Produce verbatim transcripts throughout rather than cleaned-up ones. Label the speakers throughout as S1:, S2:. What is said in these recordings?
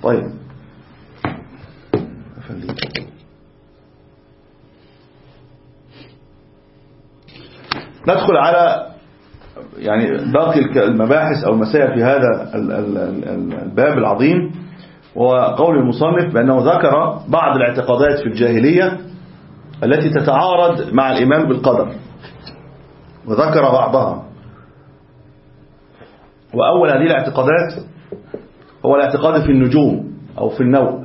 S1: طيب ندخل على يعني باقي المباحث أو المسائل في هذا الباب العظيم. وقول المصنف بأنه ذكر بعض الاعتقادات في الجاهلية التي تتعارض مع الإيمان بالقدر، وذكر بعضها. وأول هذه الاعتقادات هو الاعتقاد في النجوم أو في النوء.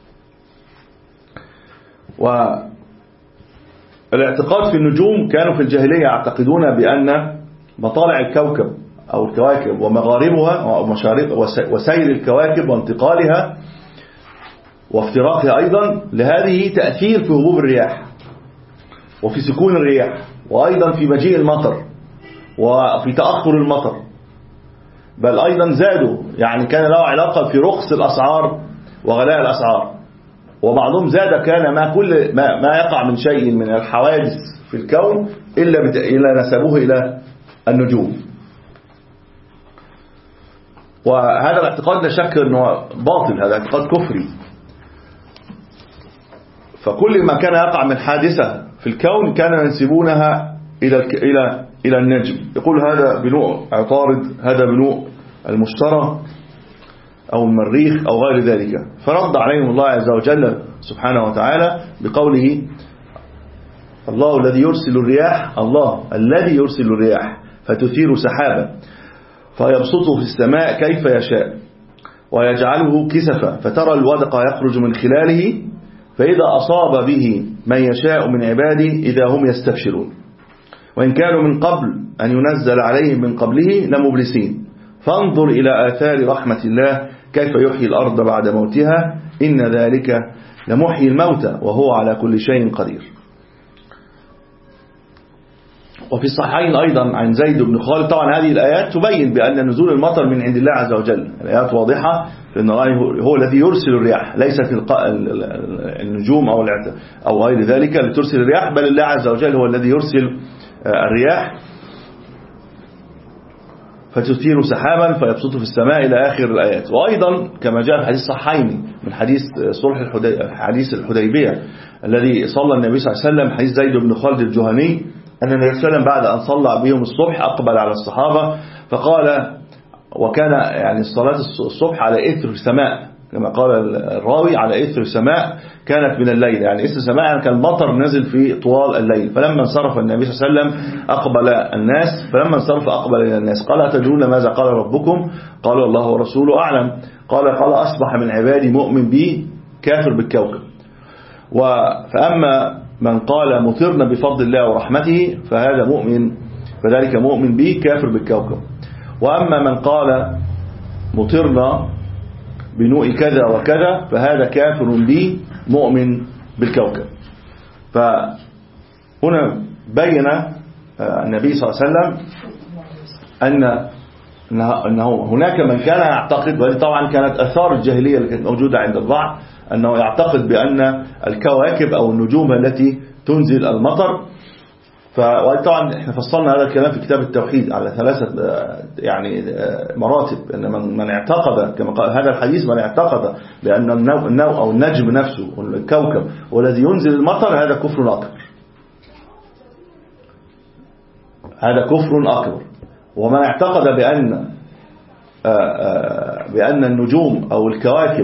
S1: والاعتقاد في النجوم كانوا في الجاهلية يعتقدون بأن مطالع الكوكب أو الكواكب ومغاربها ومشارق وسير الكواكب وانتقالها وافتراقها أيضا لهذه تأثير في هبوب الرياح وفي سكون الرياح، وأيضا في مجيء المطر وفي تأخر المطر. بل أيضا زادوا، يعني كان له علاقة في رخص الأسعار وغلاء الأسعار. وبعضهم زاد كان ما كل ما, ما يقع من شيء من الحوادث في الكون إلا, إلا نسبوه إلى النجوم. وهذا الاعتقاد لا شك أنه باطل، هذا اعتقاد كفري. فكل ما كان يقع من حادثة في الكون كانوا ينسبونها إلى إلى إلى النجم، يقول هذا بنوء عطارد، هذا بنوء المشتري أو المريخ أو غير ذلك. فرد عليهم الله عز وجل سبحانه وتعالى بقوله: الله الذي يرسل الرياح الله الذي يرسل الرياح فتثير سحابا فيبسطه في السماء كيف يشاء ويجعله كسفا فترى الودق يخرج من خلاله فإذا أصاب به من يشاء من عباده إذا هم يستبشرون وإن كانوا من قبل أن ينزل عليهم من قبله لمبلسين فانظر إلى آثار رحمة الله كيف يحيي الأرض بعد موتها إن ذلك لمحيي الموتى وهو على كل شيء قدير. وفي الصحيحين أيضا عن زيد بن خالد. طبعا هذه الآيات تبين بأن نزول المطر من عند الله عز وجل، الآيات واضحة لأن الله هو الذي يرسل الرياح، ليست النجوم أو أو غير ذلك لترسل الرياح، بل الله عز وجل هو الذي يرسل الرياح فتثير سحابا فيبسط في السماء إلى آخر الآيات. وأيضا كما جاء في حديث صحيحين من حديث صلح الحديبية حديث الحديبية الذي صلى النبي صلى الله عليه وسلم، حديث زيد بن خالد الجهني، أن النبي صلى الله عليه وسلم بعد أن صلى بهم الصبح أقبل على الصحابة فقال، وكان يعني الصلاة الصبح على إثر السماء كما قال الراوي، على إثر السماء كانت من الليل، يعني إثر السماء يعني كان المطر نزل في طوال الليل. فلما انصرف النبي صلى الله عليه وسلم أقبل الناس، فلما انصرف أقبل إلى الناس قال: أتدرون ماذا قال ربكم؟ قالوا: الله ورسوله أعلم. قال: قال أصبح من عبادي مؤمن بي كافر بالكوكب. فأما من قال مطرنا بفضل الله ورحمته فهذا مؤمن فذلك مؤمن بي كافر بالكوكب. وأما من قال مطرنا بنوء كذا وكذا فهذا كافر بي مؤمن بالكوكب. فهنا بين النبي صلى الله عليه وسلم أن أنه هناك من كان يعتقد، وهذه طبعا كانت أثار الجاهلية اللي كانت موجودة عند البعض، أنه يعتقد بأن الكواكب أو النجوم التي تنزل المطر. فطبعا احنا فصلنا هذا الكلام في كتاب التوحيد على ثلاثة يعني مراتب. ان من من اعتقد كما قال هذا الحديث، من اعتقد بأن النوء أو النجم نفسه والكوكب والذي ينزل المطر هذا كفر أكبر، هذا كفر أكبر. ومن اعتقد بأن بأن النجوم أو الكواكب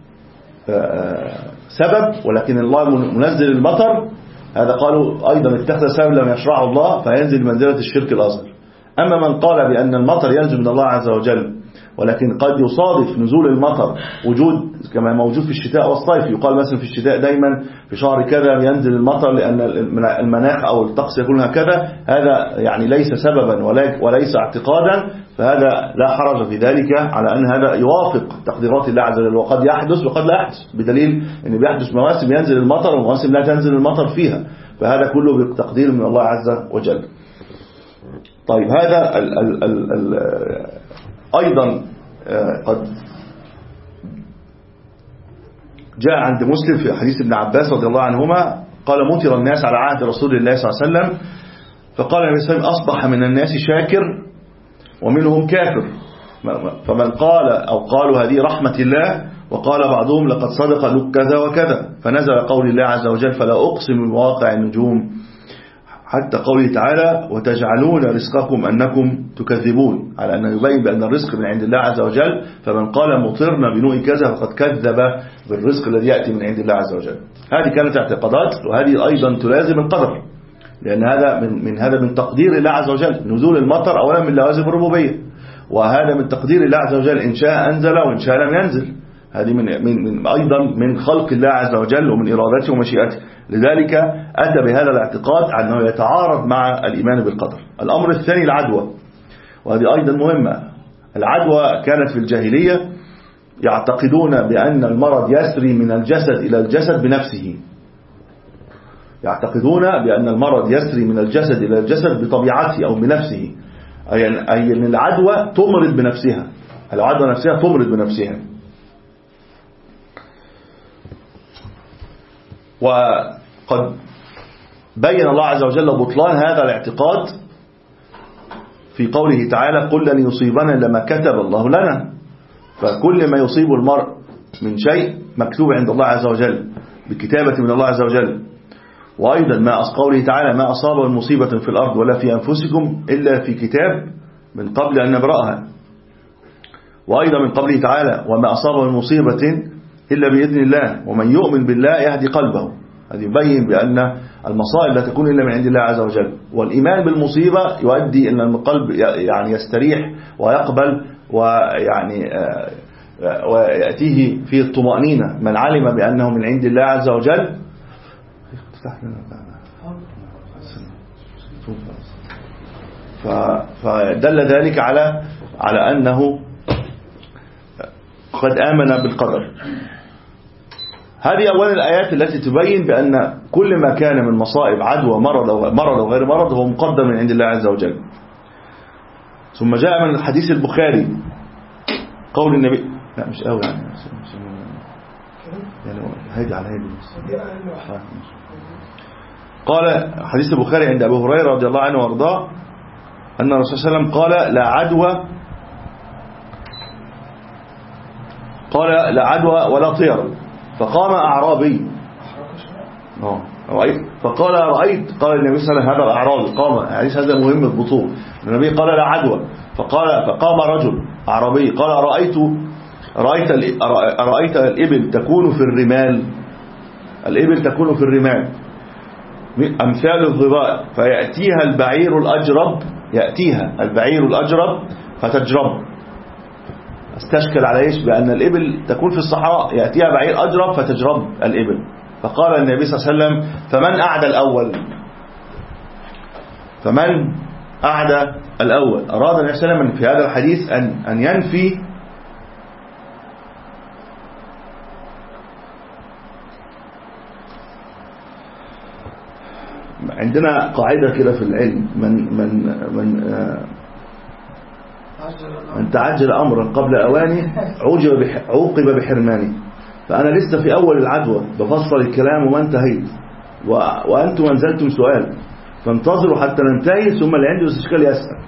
S1: سبب ولكن الله منزل المطر، هذا قالوا أيضا اتخذ سبب لم يشرعه الله فينزل منزلة الشرك الأصغر. أما من قال بأن المطر ينزل من الله عز وجل ولكن قد يصادف نزول المطر وجود كما موجود في الشتاء والصيف، يقال مثلا في الشتاء دايما في شهر كذا ينزل المطر لأن المناخ أو الطقس يكون هكذا، هذا يعني ليس سببا وليس اعتقادا، فهذا لا حرج في ذلك على أن هذا يوافق تقديرات الله عز وجل. وقد يحدث وقد لا يحدث، بدليل أن بيحدث مواسم ينزل المطر ومواسم لا تنزل المطر فيها، فهذا كله بتقدير من الله عز وجل. طيب هذا ال ال ال ال أيضا قد جاء عند مسلم في حديث ابن عباس رضي الله عنهما قال: مطر الناس على عهد رسول الله صلى الله عليه وسلم، فقال النبي صلى الله عليه وسلم: أصبح من الناس شاكر ومنهم كافر. فمن قال أو قالوا هذه رحمة الله وقال بعضهم لقد صدق لك كذا وكذا، فنزل قول الله عز وجل فلا أقسم بمواقع النجوم، حتى قوله تعالى وتجعلون رزقكم أنكم تكذبون، على أنه يبين بأن الرزق من عند الله عز وجل، فمن قال مطرنا بنوء كذا فقد كذب بالرزق الذي يأتي من عند الله عز وجل. هذه كانت اعتقادات، وهذه أيضا تلازم القدر، لأن هذا من, من هذا من تقدير الله عز وجل. نزول المطر أولا من لوازم الربوبية، وهذا من تقدير الله عز وجل، إن شاء أنزل وإن شاء لم ينزل. هذه من, من, من أيضا من خلق الله عز وجل ومن إرادته ومشيئته. لذلك أتى بهذا الاعتقاد أنه يتعارض مع الإيمان بالقدر. الأمر الثاني العدوى، وهذه أيضا مهمة. العدوى كانت في الجاهلية يعتقدون بأن المرض يسري من الجسد إلى الجسد بنفسه، يعتقدون بأن المرض يسري من الجسد إلى الجسد بطبيعته أو بنفسه، أي أن العدوى تمرض بنفسها، العدوى نفسها تمرض بنفسها. وقد بين الله عز وجل بطلان هذا الاعتقاد في قوله تعالى قل لن يصيبنا إلا ما كتب الله لنا. فكل ما يصيب المرء من شيء مكتوب عند الله عز وجل بكتابة من الله عز وجل. وأيضا ما قوله تعالى ما أصاب المصيبة في الأرض ولا في أنفسكم إلا في كتاب من قبل أن نبرأها. وأيضا من قوله تعالى وما أصاب المصيبة إلا بإذن الله ومن يؤمن بالله يهدي قلبه. هذا يبين بأن المصائب لا تكون إلا من عند الله عز وجل، والإيمان بالمصيبة يؤدي أن القلب يعني يستريح ويقبل ويعني ويأتيه فيه الطمأنينة. من علم بأنه من عند الله عز وجل فدل ذلك على على أنه قد آمن بالقدر. هذه أولا الآيات التي تبين بأن كل ما كان من مصائب عدوى مرض أو مرض أو غير مرض هو مقدر من عند الله عز وجل. ثم جاء من الحديث البخاري قول النبي لا مش قوي يعني يعني هيدي على هيدي قال حديث البخاري عند أبو هريرة رضي الله عنه وارضاه أن الرسول صلى الله عليه وسلم قال لا عدوى قال لا عدوى ولا طير. فقام أعرابي فقال رأيت قال النبي صلى الله عليه وسلم هذا الأعرابي قام حديث هذا مهم البطول. النبي قال لا عدوى فقال فقام رجل أعرابي قال رأيت رأيت رأيت الإبل تكون في الرمال الإبل تكون في الرمال أمثال الظباء فيأتيها البعير الأجرب يأتيها البعير الأجرب فتجرب. استشكل على ايش؟ بأن الإبل تكون في الصحراء يأتيها بعير أجرب فتجرب الإبل. فقال النبي صلى الله عليه وسلم فمن أعدى الأول فمن أعدى الأول. أراد النبي صلى الله عليه وسلم في هذا الحديث أن أن ينفي عندنا قاعدة كده في العلم من من من من تعجل أمرا قبل أوانه عوقب بحرمانه. فأنا لسه في أول العدوى بفصل الكلام وما انتهيت وأنتم أنزلتم سؤال فانتظروا حتى ننتهي ثم اللي عنده استشكال يسأل.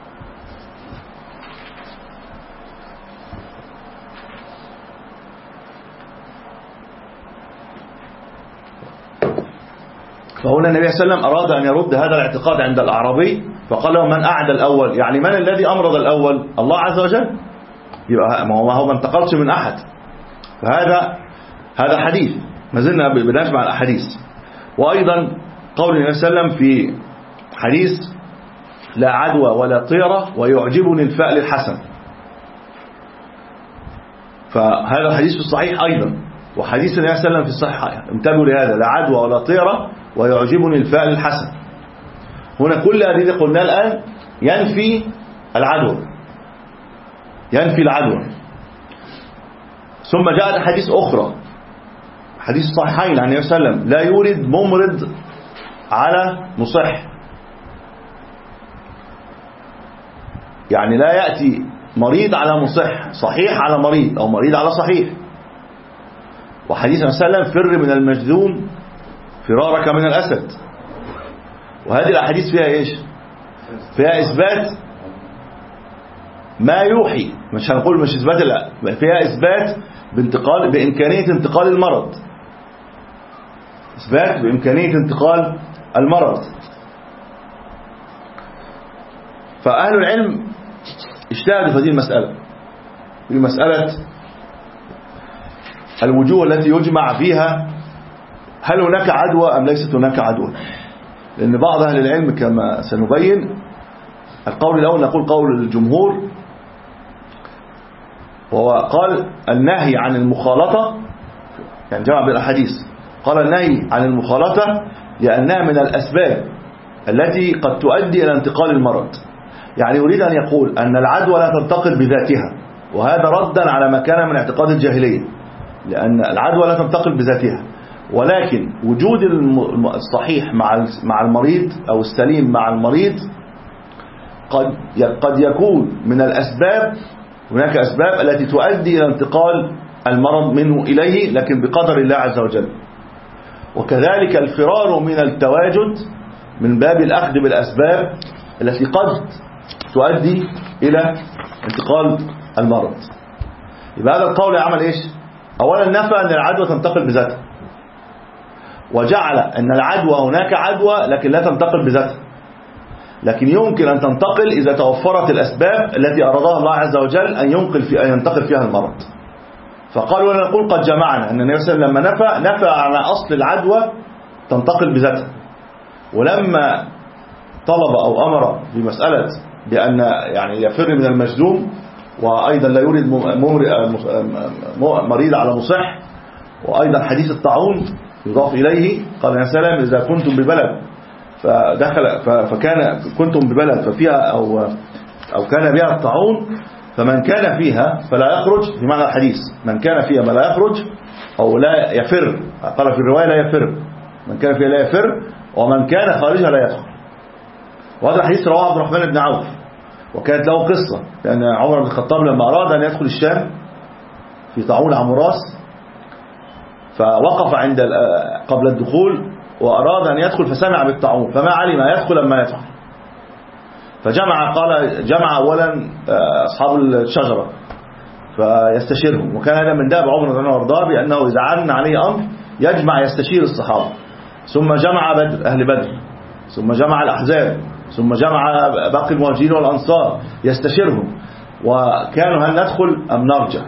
S1: فهنا النبي صلى الله عليه وسلم أراد أن يرد هذا الاعتقاد عند الأعرابي فقال له من أعدى الأول يعني من الذي أمرض الأول؟ الله عز وجل. يبقى ما هو ما انتقلش من أحد. فهذا هذا حديث ما زلنا بنجمع الأحاديث. وأيضا قول النبي صلى الله عليه وسلم في حديث لا عدوى ولا طيرة ويعجبني الفأل الحسن. فهذا الحديث في الصحيح أيضا وحديث النبي صلى الله عليه وسلم في الصحيح انتبهوا لهذا لا عدوى ولا طيرة ويعجبني الفأل الحسن. هنا كل هذه قلنا الآن ينفي العدوى ينفي العدوى. ثم جاءت حديث أخرى حديث صحيحين عن النبي صلى الله عليه وسلم لا يورد ممرض على مصح. يعني لا يأتي مريض على مصح صحيح على مريض أو مريض على صحيح. وحديث النبي صلى الله عليه وسلم فر من المجذوم فرارك من الأسد. وهذه الأحاديث فيها إيش؟ فيها إثبات ما يوحي، مش هنقول مش إثبات، لا فيها إثبات بانتقال بإمكانية انتقال المرض، إثبات بإمكانية انتقال المرض. فأهل العلم اجتهدوا في هذه المسألة، في مسألة الوجوه التي يجمع فيها هل هناك عدوى أم ليست هناك عدوى. لأن بعض أهل العلم كما سنبين، القول الأول نقول قول الجمهور، وهو قال النهي عن المخالطة، يعني جمع بين الأحاديث، قال النهي عن المخالطة لأنها من الأسباب التي قد تؤدي إلى انتقال المرض. يعني يريد أن يقول أن العدوى لا تنتقل بذاتها، وهذا ردا على ما كان من اعتقاد الجاهلية، لأن العدوى لا تنتقل بذاتها، ولكن وجود الصحيح مع المريض أو السليم مع المريض قد قد يكون من الأسباب، هناك أسباب التي تؤدي إلى انتقال المرض منه إليه، لكن بقدر الله عز وجل. وكذلك الفرار من التواجد من باب الأخذ بالأسباب التي قد تؤدي إلى انتقال المرض. يبقى هذا القول عمل إيش؟ أولا نفى أن العدوى تنتقل بذاتها، وجعل أن العدوى هناك عدوى لكن لا تنتقل بذاتها، لكن يمكن أن تنتقل إذا توفرت الأسباب التي أرادها الله عز وجل أن ينقل في أن ينتقل فيها المرض. فقالوا لنا نقول قد جمعنا أن النبي صلى الله عليه وسلم لما نفى نفى على أصل العدوى تنتقل بذاتها، ولما طلب أو أمر بمسألة بأن يعني يفر من المجذوم، وأيضا لا يريد مريض على مصح، وأيضا حديث الطاعون يضاف إليه، قال يا سلام إذا كنتم ببلد فدخل فكان كنتم ببلد ففيها أو أو كان بها الطاعون فمن كان فيها فلا يخرج، في معنى الحديث من كان فيها ما لا يخرج أو لا يفر، قال في الرواية لا يفر، من كان فيها لا يفر، ومن كان خارجها لا يدخل. وهذا الحديث رواه عبد الرحمن بن عوف، وكانت له قصة، لأن عمر بن الخطاب لما أراد أن يدخل الشام في طاعون عمراس فوقف عند قبل الدخول وأراد أن يدخل فسمع بالطاعون فما علم يدخل أما يدخل، فجمع قال جمع أولا أصحاب الشجرة فيستشيرهم، وكان هذا من داب عمر بن الخطاب بأنه إذا عن عليه أمر يجمع يستشير الصحابة، ثم جمع بدر أهل بدر، ثم جمع الأحزاب، ثم جمع باقي المهاجرين والأنصار يستشيرهم، وكانوا هل ندخل أم نرجع؟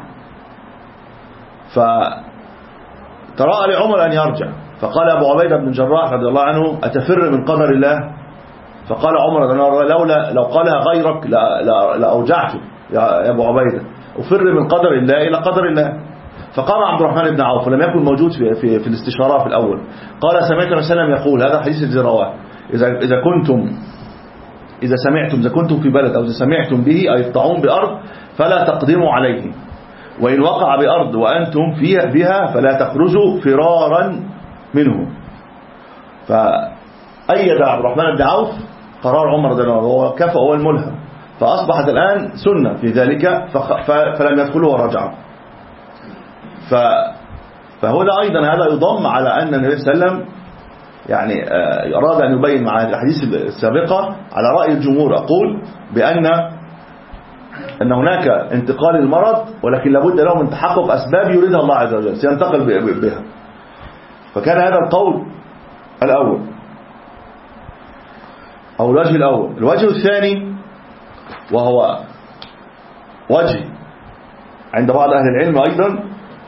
S1: فتراءى لعمر أن يرجع، فقال أبو عبيدة بن الجراح رضي الله عنه أتفر من قدر الله؟ فقال عمر لولا لو قالها غيرك لأوجعته يا أبو عبيدة، أفر من قدر الله إلى قدر الله. فقام عبد الرحمن بن عوف ولم يكن موجود في في, في الاستشارة في الأول، قال سمعت النبي صلى الله عليه وسلم يقول، هذا حديث الذي رواه، إذا إذا كنتم إذا سمعتم إذا كنتم في بلد أو إذا سمعتم به أي الطاعون بأرض فلا تقدموا عليه، وإن وقع بأرض وأنتم فيها بها فلا تخرجوا فرارا منه. فأيد عبد الرحمن بن عوف قرار عمر رضي الله عنه، هو كفى هو الملهم، فأصبحت الآن سنة في ذلك، فلم يدخلوا ورجعوا. فهو ده أيضا هذا يضم على أن النبي صلى الله عليه وسلم يعني أراد أن يبين مع الحديث السابقة على رأي الجمهور، أقول بأن أن هناك انتقال المرض، ولكن لابد له من تحقق أسباب يريدها الله عز وجل سينتقل بها. فكان هذا القول الأول أو الوجه الأول. الوجه الثاني وهو وجه عند بعض أهل العلم أيضا،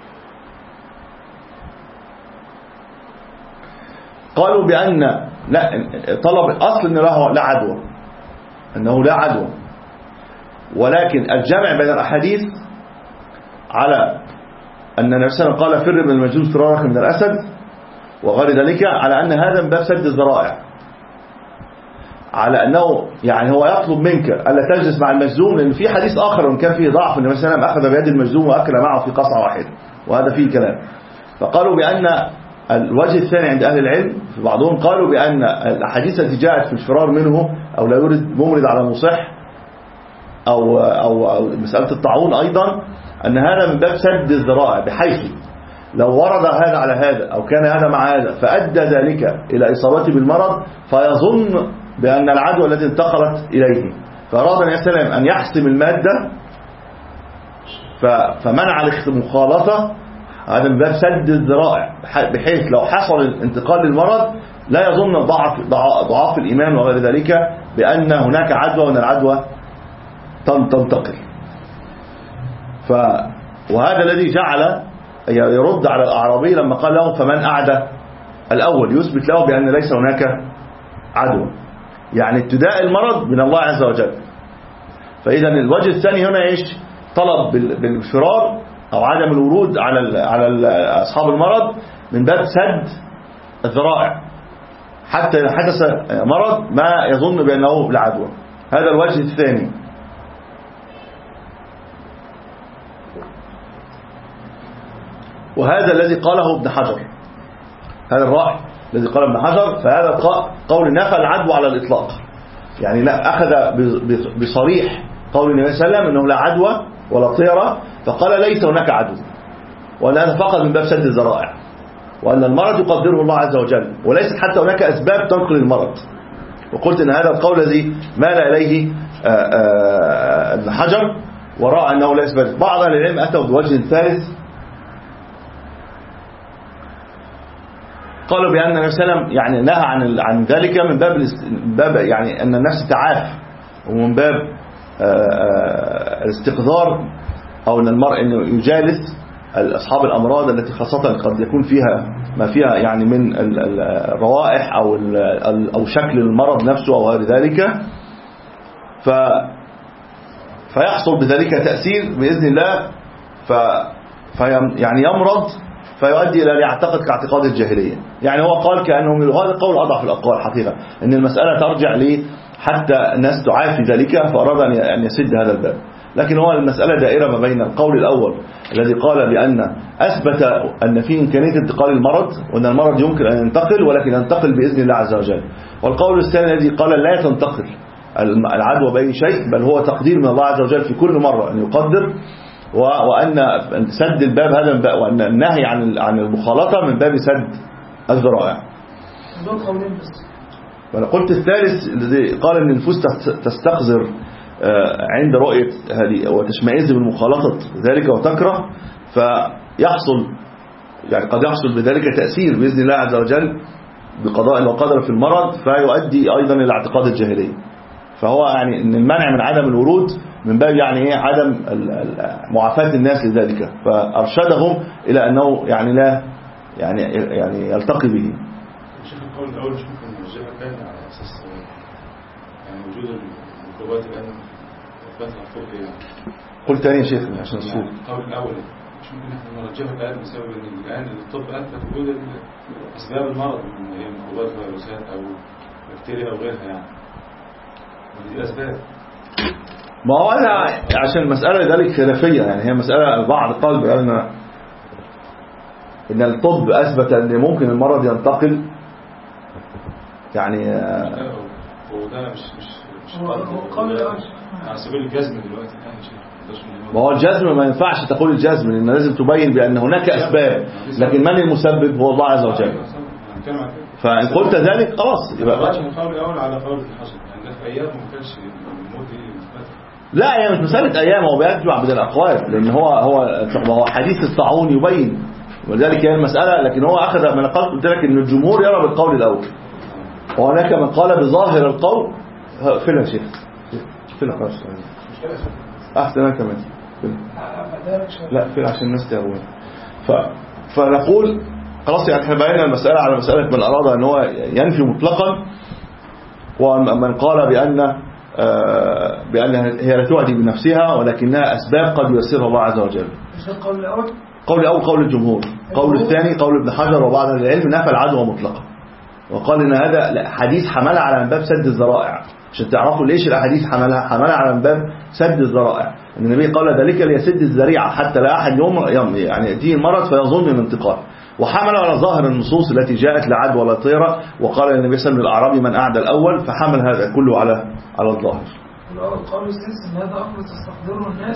S1: قالوا بأن لا طلب أصل أنه لا عدوى، أنه لا عدوى، ولكن الجمع بين الأحاديث على أن النبي صلى الله عليه وسلم قال فر من المجذوم فرارك من الأسد وغير ذلك، على أن هذا من باب سد الذرائع، على أنه يعني هو يطلب منك ألا تجلس مع المجذوم، لأن في حديث آخر وإن كان فيه ضعف النبي صلى الله عليه وسلم أخذ بيد المجذوم وأكل معه في قصعة واحدة، وهذا فيه كلام. فقالوا بأن الوجه الثاني عند أهل العلم في بعضهم قالوا بأن الأحاديث التي جاءت في الفرار منه أو لا يريد ممرض على مصح أو, أو, أو مسألة الطاعون أيضا، أن هذا من باب سد الذرائع، بحيث لو ورد هذا على هذا أو كان هذا مع هذا فأدى ذلك إلى إصابته بالمرض، فيظن بأن العدوى التي انتقلت إليه، فأراد النبي صلى الله عليه وسلم أن يحسم المادة فمنع المخالطة، هذا من باب سد الذرائع، بحيث لو حصل الانتقال للمرض لا يظن ضعف ضعاف الإيمان وغير ذلك بأن هناك عدوى وأن العدوى تنتقل. ف وهذا الذي جعل يرد على الأعرابي لما قال له فمن أعدى الأول، يثبت له بأن ليس هناك عدوى، يعني ابتداء المرض من الله عز وجل. فإذا الوجه الثاني هنا إيش؟ طلب بالفرار أو عدم الورود على على أصحاب المرض من باب سد الذرائع حتى إذا حدث مرض ما يظن بأنه لعدوى. هذا الوجه الثاني. وهذا الذي قاله ابن حجر، هذا الرأي الذي قاله ابن حجر، فهذا قول نفى العدوى على الإطلاق، يعني لا أخذ بصريح قول النبي صلى الله عليه وسلم أنه لا عدوى ولا طيرة، فقال ليس هناك عدو، وأن هذا فقط من باب سد الذرائع، وأن المرض يقدره الله عز وجل، وليست حتى هناك أسباب تنقل المرض. وقلت أن هذا القول الذي مال إليه ابن حجر ورأى أنه لا يثبت. بعض أهل العلم أتوا بوجه ثالث، قالوا بأن النبي صلى الله عليه وسلم يعني نهى عن عن ذلك من باب باب يعني أن النفس تعاف، ومن باب الاستقذار، أو أن المرء إنه يجالس أصحاب الأمراض التي خاصة قد يكون فيها ما فيها يعني من الروائح أو أو شكل المرض نفسه أو غير ذلك، ف فيحصل بذلك تأثير بإذن الله، ف يعني يمرض فيؤدي إلى يعتقد كاعتقاد الجاهلية. يعني هو قال كأنه من هذا القول أضعف الأقوال حقيقة، أن المسألة ترجع لي حتى الناس تعافي ذلك، فأراد أن يسد هذا الباب. لكن هو المسألة دائرة ما بين القول الأول الذي قال بأن أثبت أن في إمكانية انتقال المرض، وأن المرض يمكن أن ينتقل ولكن ينتقل بإذن الله عز وجل، والقول الثاني الذي قال لا تنتقل العدوى بأي شيء، بل هو تقدير من الله عز وجل في كل مرة أن يقدر، وأن سد الباب هذا، وأن النهي عن عن المخالطة من باب سد الذرائع. وأنا قلت الثالث الذي قال أن النفوس تستقذر عند رؤية هذه وتشمئز من مخالطة ذلك وتكره، فيحصل يعني قد يحصل بذلك تأثير بإذن الله عز وجل بقضاء وقدر في المرض، فيؤدي أيضا إلى اعتقاد الجاهلية. فهو يعني ان المنع من عدم الورود من باب يعني ايه عدم معافاة الناس لذلك، فارشدهم الى انه يعني لا يعني يعني يلتقي به.
S2: الشيخ القول الاول مش ممكن نرجعها تاني على اساس يعني وجود الميكروبات الان فتره فوق يعني.
S1: قلت تاني يا شيخ عشان الصوت.
S2: القول الاول مش ممكن احنا نرجعها الان بسبب ان الان الطب اثبت وجود اسباب المرض من هي ميكروبات فيروسات او بكتيريا او غيرها يعني. دي أسباب.
S1: ما هو أنا عشان المسألة ذلك خلافية، يعني هي مسألة البعض قال بأن إن الطب أثبت أن ممكن المرض ينتقل، يعني
S2: وده مش مش مش على سبيل الجزم دلوقتي.
S1: ما هو الجزم ما ينفعش تقول الجزم، لأن لازم تبين بأن هناك أسباب، لكن من المسبب هو الله عز وجل. فإن قلت ذلك خلاص
S2: يبقى القول الأول على قول الحصر. أيام ما كانش الموت
S1: لا هي مش مسألة أيام، هو بيجمع بين الأقوال، لأن هو هو هو حديث الطاعون يبين، ولذلك هي المسألة. لكن هو أخذ من القول، قلت لك إن الجمهور يرى بالقول الأول، وهناك من قال بظاهر القول. فين يا شيخ؟ فين خلاص أحسن أنا كمان لا فين عشان الناس تهون. ف فنقول خلاص يعني احنا بينا المسألة على مسألة من أراد أن هو ينفي مطلقا، ومن قال بأن بأن هي لا تؤدي بنفسها ولكنها أسباب قد ييسرها الله عز وجل.
S3: القول الأول
S1: قول الأول قول الجمهور. قول الثاني قول ابن حجر وبعض أهل العلم نفى العدوى مطلقا، وقال إن هذا حديث حملها على باب سد الذرائع، عشان تعرفوا ليش الأحاديث حملها حملها على باب سد الذرائع. أن النبي قال ذلك ليسد الذريعة حتى لا أحد يوم يعني يأتيه المرض فيظن الانتقال، وحمل على ظاهر النصوص التي جاءت لا عدوى ولا طيرة، وقال النبي صلى الله عليه وسلم للأعرابي من أعدى الأول، فحمل هذا كله على على الظاهر.
S3: القول الثالث ان هذا امر تستقدره الناس،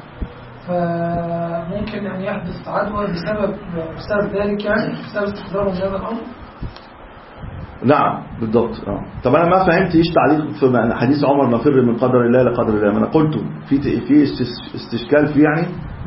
S3: فممكن ان يحدث عدوى بسبب بسبب ذلك، يعني بسبب استقدارهم هذا الامر.
S1: نعم بالضبط. اه طب انا ما فهمت ايش تعليق في حديث عمر نفر من قدر الله لقدر الله. ما انا قلته في في استشكال فيه يعني.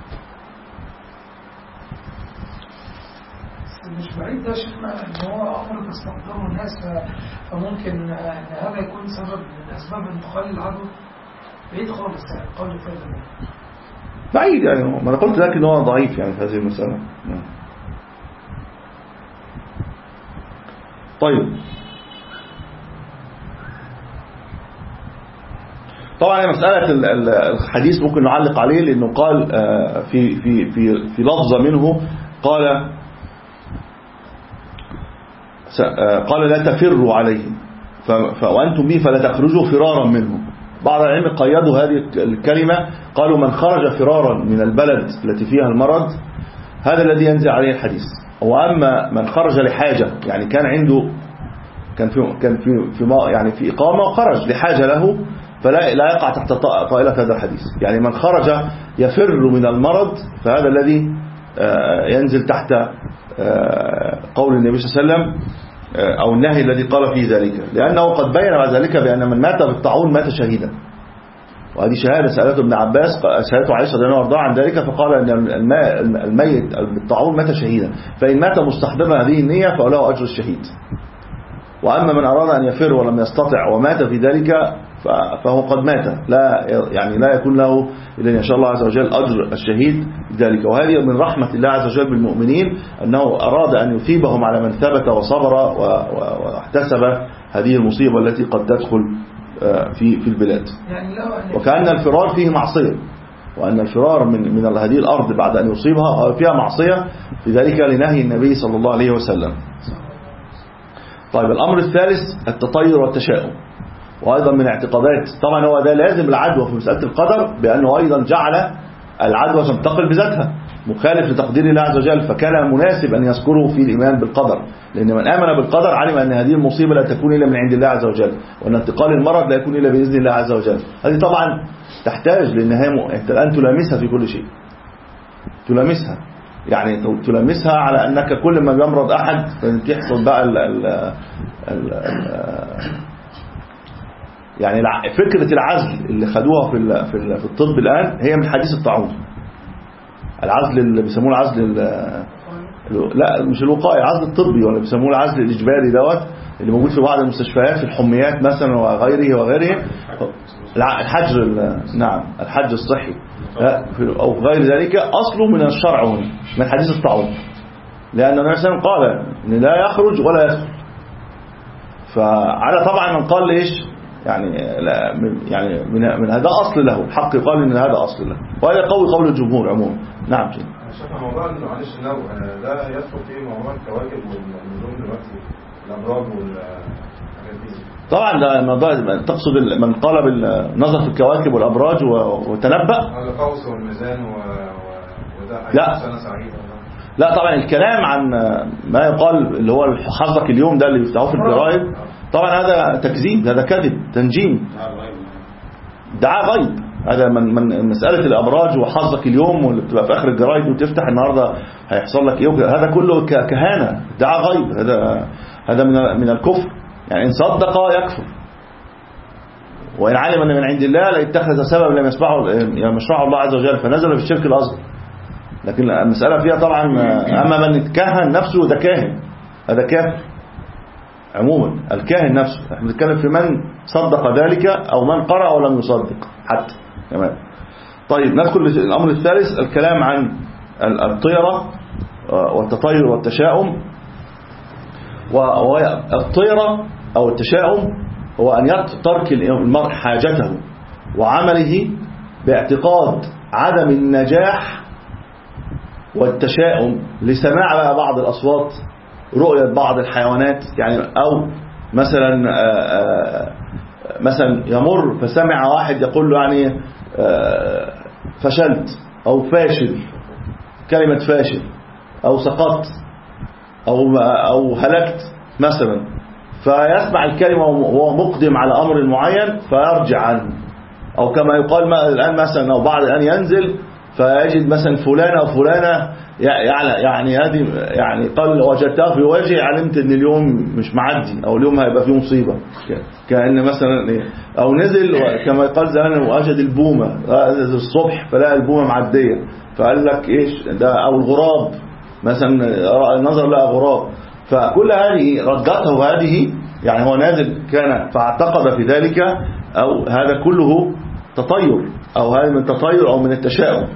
S3: مش بعيد ده شيخنا ان هو امر تستقدره الناس، فممكن ان هذا يكون سبب من اسباب انتقال العدوى. بعيد خالص يعني قول فعلا
S1: بعيد يعني. ما انا قلت لك ان هو ضعيف يعني في هذه المساله. طيب طبعا مسألة الحديث ممكن نعلق عليه لأنه قال في في في في لفظة منه قال قال لا تفروا عليه وأنتم به فلا تخرجوا فرارا منه. بعض العلم قيدوا هذه الكلمة قالوا من خرج فرارا من البلد التي فيها المرض هذا الذي ينزل عليه الحديث. وأما من خرج لحاجة يعني كان عنده كان في كان في في يعني في إقامة وخرج لحاجة له فلا لا يقع تحت طائلة هذا الحديث. يعني من خرج يفر من المرض فهذا الذي ينزل تحت قول النبي صلى الله عليه وسلم أو النهي الذي قال فيه ذلك، لأنه قد بين بعد ذلك بأن من مات بالطاعون مات شهيدا. وهذه شهادة سألته ابن عباس سألته عائشة رضي الله عنها عن ذلك فقال أن الميت بالطاعون مات شهيدا، فإن مات مستحضرا هذه النية فله أجر الشهيد. وأما من أراد أن يفر ولم يستطع ومات في ذلك فهو قد مات، لا يعني لا يكون له إلا إن شاء الله عز وجل أجر الشهيد ذلك. وهذه من رحمة الله عز وجل بالمؤمنين أنه أراد أن يثيبهم على من ثبت وصبر واحتسب هذه المصيبة التي قد تدخل في في البلاد. وكأن الفرار فيه معصية، وأن الفرار من من هذه الأرض بعد أن يصيبها فيها معصية، في ذلك لنهي النبي صلى الله عليه وسلم. طيب الأمر الثالث التطير والتشاؤم، وأيضا من اعتقادات طبعا هو ده لازم العدوى في مسألة القدر بأنه أيضا جعل العدوى تنتقل بذاتها مخالف لتقدير الله عز وجل، فكان مناسب أن يذكره في الإيمان بالقدر، لأن من آمن بالقدر علم أن هذه المصيبة لا تكون إلا من عند الله عز وجل، وأن انتقال المرض لا يكون إلا بإذن الله عز وجل. هذه طبعا تحتاج لأنها الآن تلامسها في كل شيء، تلامسها يعني تلامسها على أنك كل ما يمرض أحد تحصل بقى ال ال ال ال يعني فكرة العزل اللي خدوها في في الطب الآن هي من حديث الطاعون. العزل اللي بيسموه العزل لا مش الوقائي، العزل الطبي ولا بيسموه العزل الإجباري دوت اللي موجود في بعض المستشفيات في الحميات مثلا وغيره وغيره. الحجر نعم الحج الصحي أو غير ذلك أصله من الشرع هنا من حديث الطاعون، لأن النبي صلى الله عليه وسلم قال إن لا يخرج ولا يدخل. فعلى طبعا من قال ليش يعني لا يعني من من هذا أصل له الحق يقال إن هذا أصل له، وهذا قول قول الجمهور عموما. نعم جدا.
S4: شايف موضوع إنه معلش النوع ده يدخل فيه موضوع الكواكب والنجوم دلوقتي الأبراج والحاجات دي.
S1: طبعا ده الموضوع تقصد من قال بالنظر في الكواكب والأبراج وتنبأ.
S4: القوس والميزان وده
S1: لا
S4: سنة سعيدة.
S1: لا طبعا الكلام عن ما يقال اللي هو حظك اليوم ده اللي بيفتحوه في الجرايد طبعا هذا تكذيب، هذا كذب تنجيم دعاء غيب. هذا من من مسألة الأبراج وحظك اليوم واللي بتبقى في آخر الجرايد وتفتح النهارده هيحصل لك إيه، هذا كله كهانة دعاء غيب. هذا هذا من من الكفر، يعني إن صدق يكفر، وإن علم أن من عند الله لا يتخذ سبب لم يسمعه يشرعه الله عز وجل فنزل في الشرك الأصغر. لكن المسألة فيها طبعا أما من يتكهن نفسه ده كاهن، هذا كافر عموما. الكاهن نفسه احنا بنتكلم في من صدق ذلك أو من قرأ ولم يصدق حتى تمام. طيب ندخل للأمر الثالث الكلام عن الطيرة والتطير والتشاؤم. والطيرة أو التشاؤم هو أن يترك المرء حاجته وعمله باعتقاد عدم النجاح والتشاؤم لسماع بعض الأصوات، رؤية بعض الحيوانات يعني، أو مثلا آآ آآ مثلا يمر فسمع واحد يقول له يعني فشلت أو فاشل، كلمة فاشل أو سقطت أو أو هلكت مثلا، فيسمع الكلمة وهو مقدم على أمر معين فيرجع عنه، أو كما يقال الآن مثلا أو بعض الآن ينزل فيجد مثلا فلان أو فلانة يعني هذه يعني قال وجدتها في وجهي علمت ان اليوم مش معدي او اليوم هيبقى فيه مصيبة، كأن مثلا او نزل كما يقال زمان وأجد البومة الصبح فلا البومة معدية فقال لك ايش ده، او الغراب مثلا نظر لقى غراب. فكل هذه ردته هذه يعني هو نازل كان فاعتقد في ذلك، او هذا كله تطير او هذا من التطير او من التشاؤم.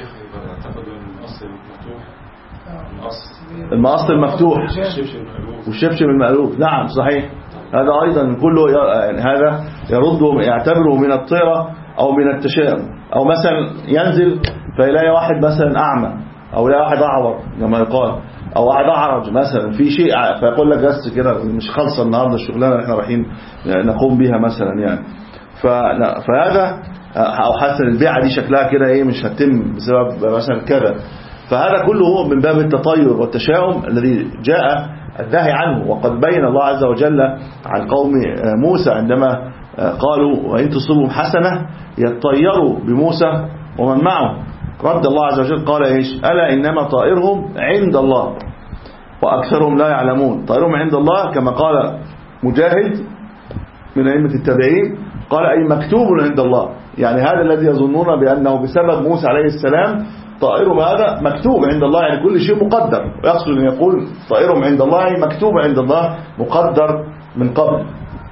S1: المقص المفتوح والشبشب المألوف، نعم صحيح، هذا أيضا كله يعني هذا يرده يعتبره من الطيرة أو من التشاؤم. أو مثلا ينزل فيلاقي واحد مثلا أعمى أو يلاقي واحد أعور كما يقال، أو واحد أعرج مثلا في شيء فيقول لك بس كده مش خالصة النهاردة الشغلانة اللي احنا رايحين نقوم بها مثلا يعني. فهذا أو حسن البيعة دي شكلها كده إيه مش هتتم بسبب مثلا كذا. فهذا كله من باب التطير والتشاؤم الذي جاء النهي عنه. وقد بين الله عز وجل عن قوم موسى عندما قالوا وإن تصبهم حسنة يتطيروا بموسى ومن معه، رد الله عز وجل قال إيش؟ ألا إنما طائرهم عند الله وأكثرهم لا يعلمون. طائرهم عند الله كما قال مجاهد من أئمة التابعين قال أي مكتوب عند الله، يعني هذا الذي يظنون بأنه بسبب موسى عليه السلام طائرهم هذا مكتوب عند الله، يعني كل شيء مقدر، ويقصد أن يقول طائرهم عند الله يعني مكتوب عند الله مقدر من قبل.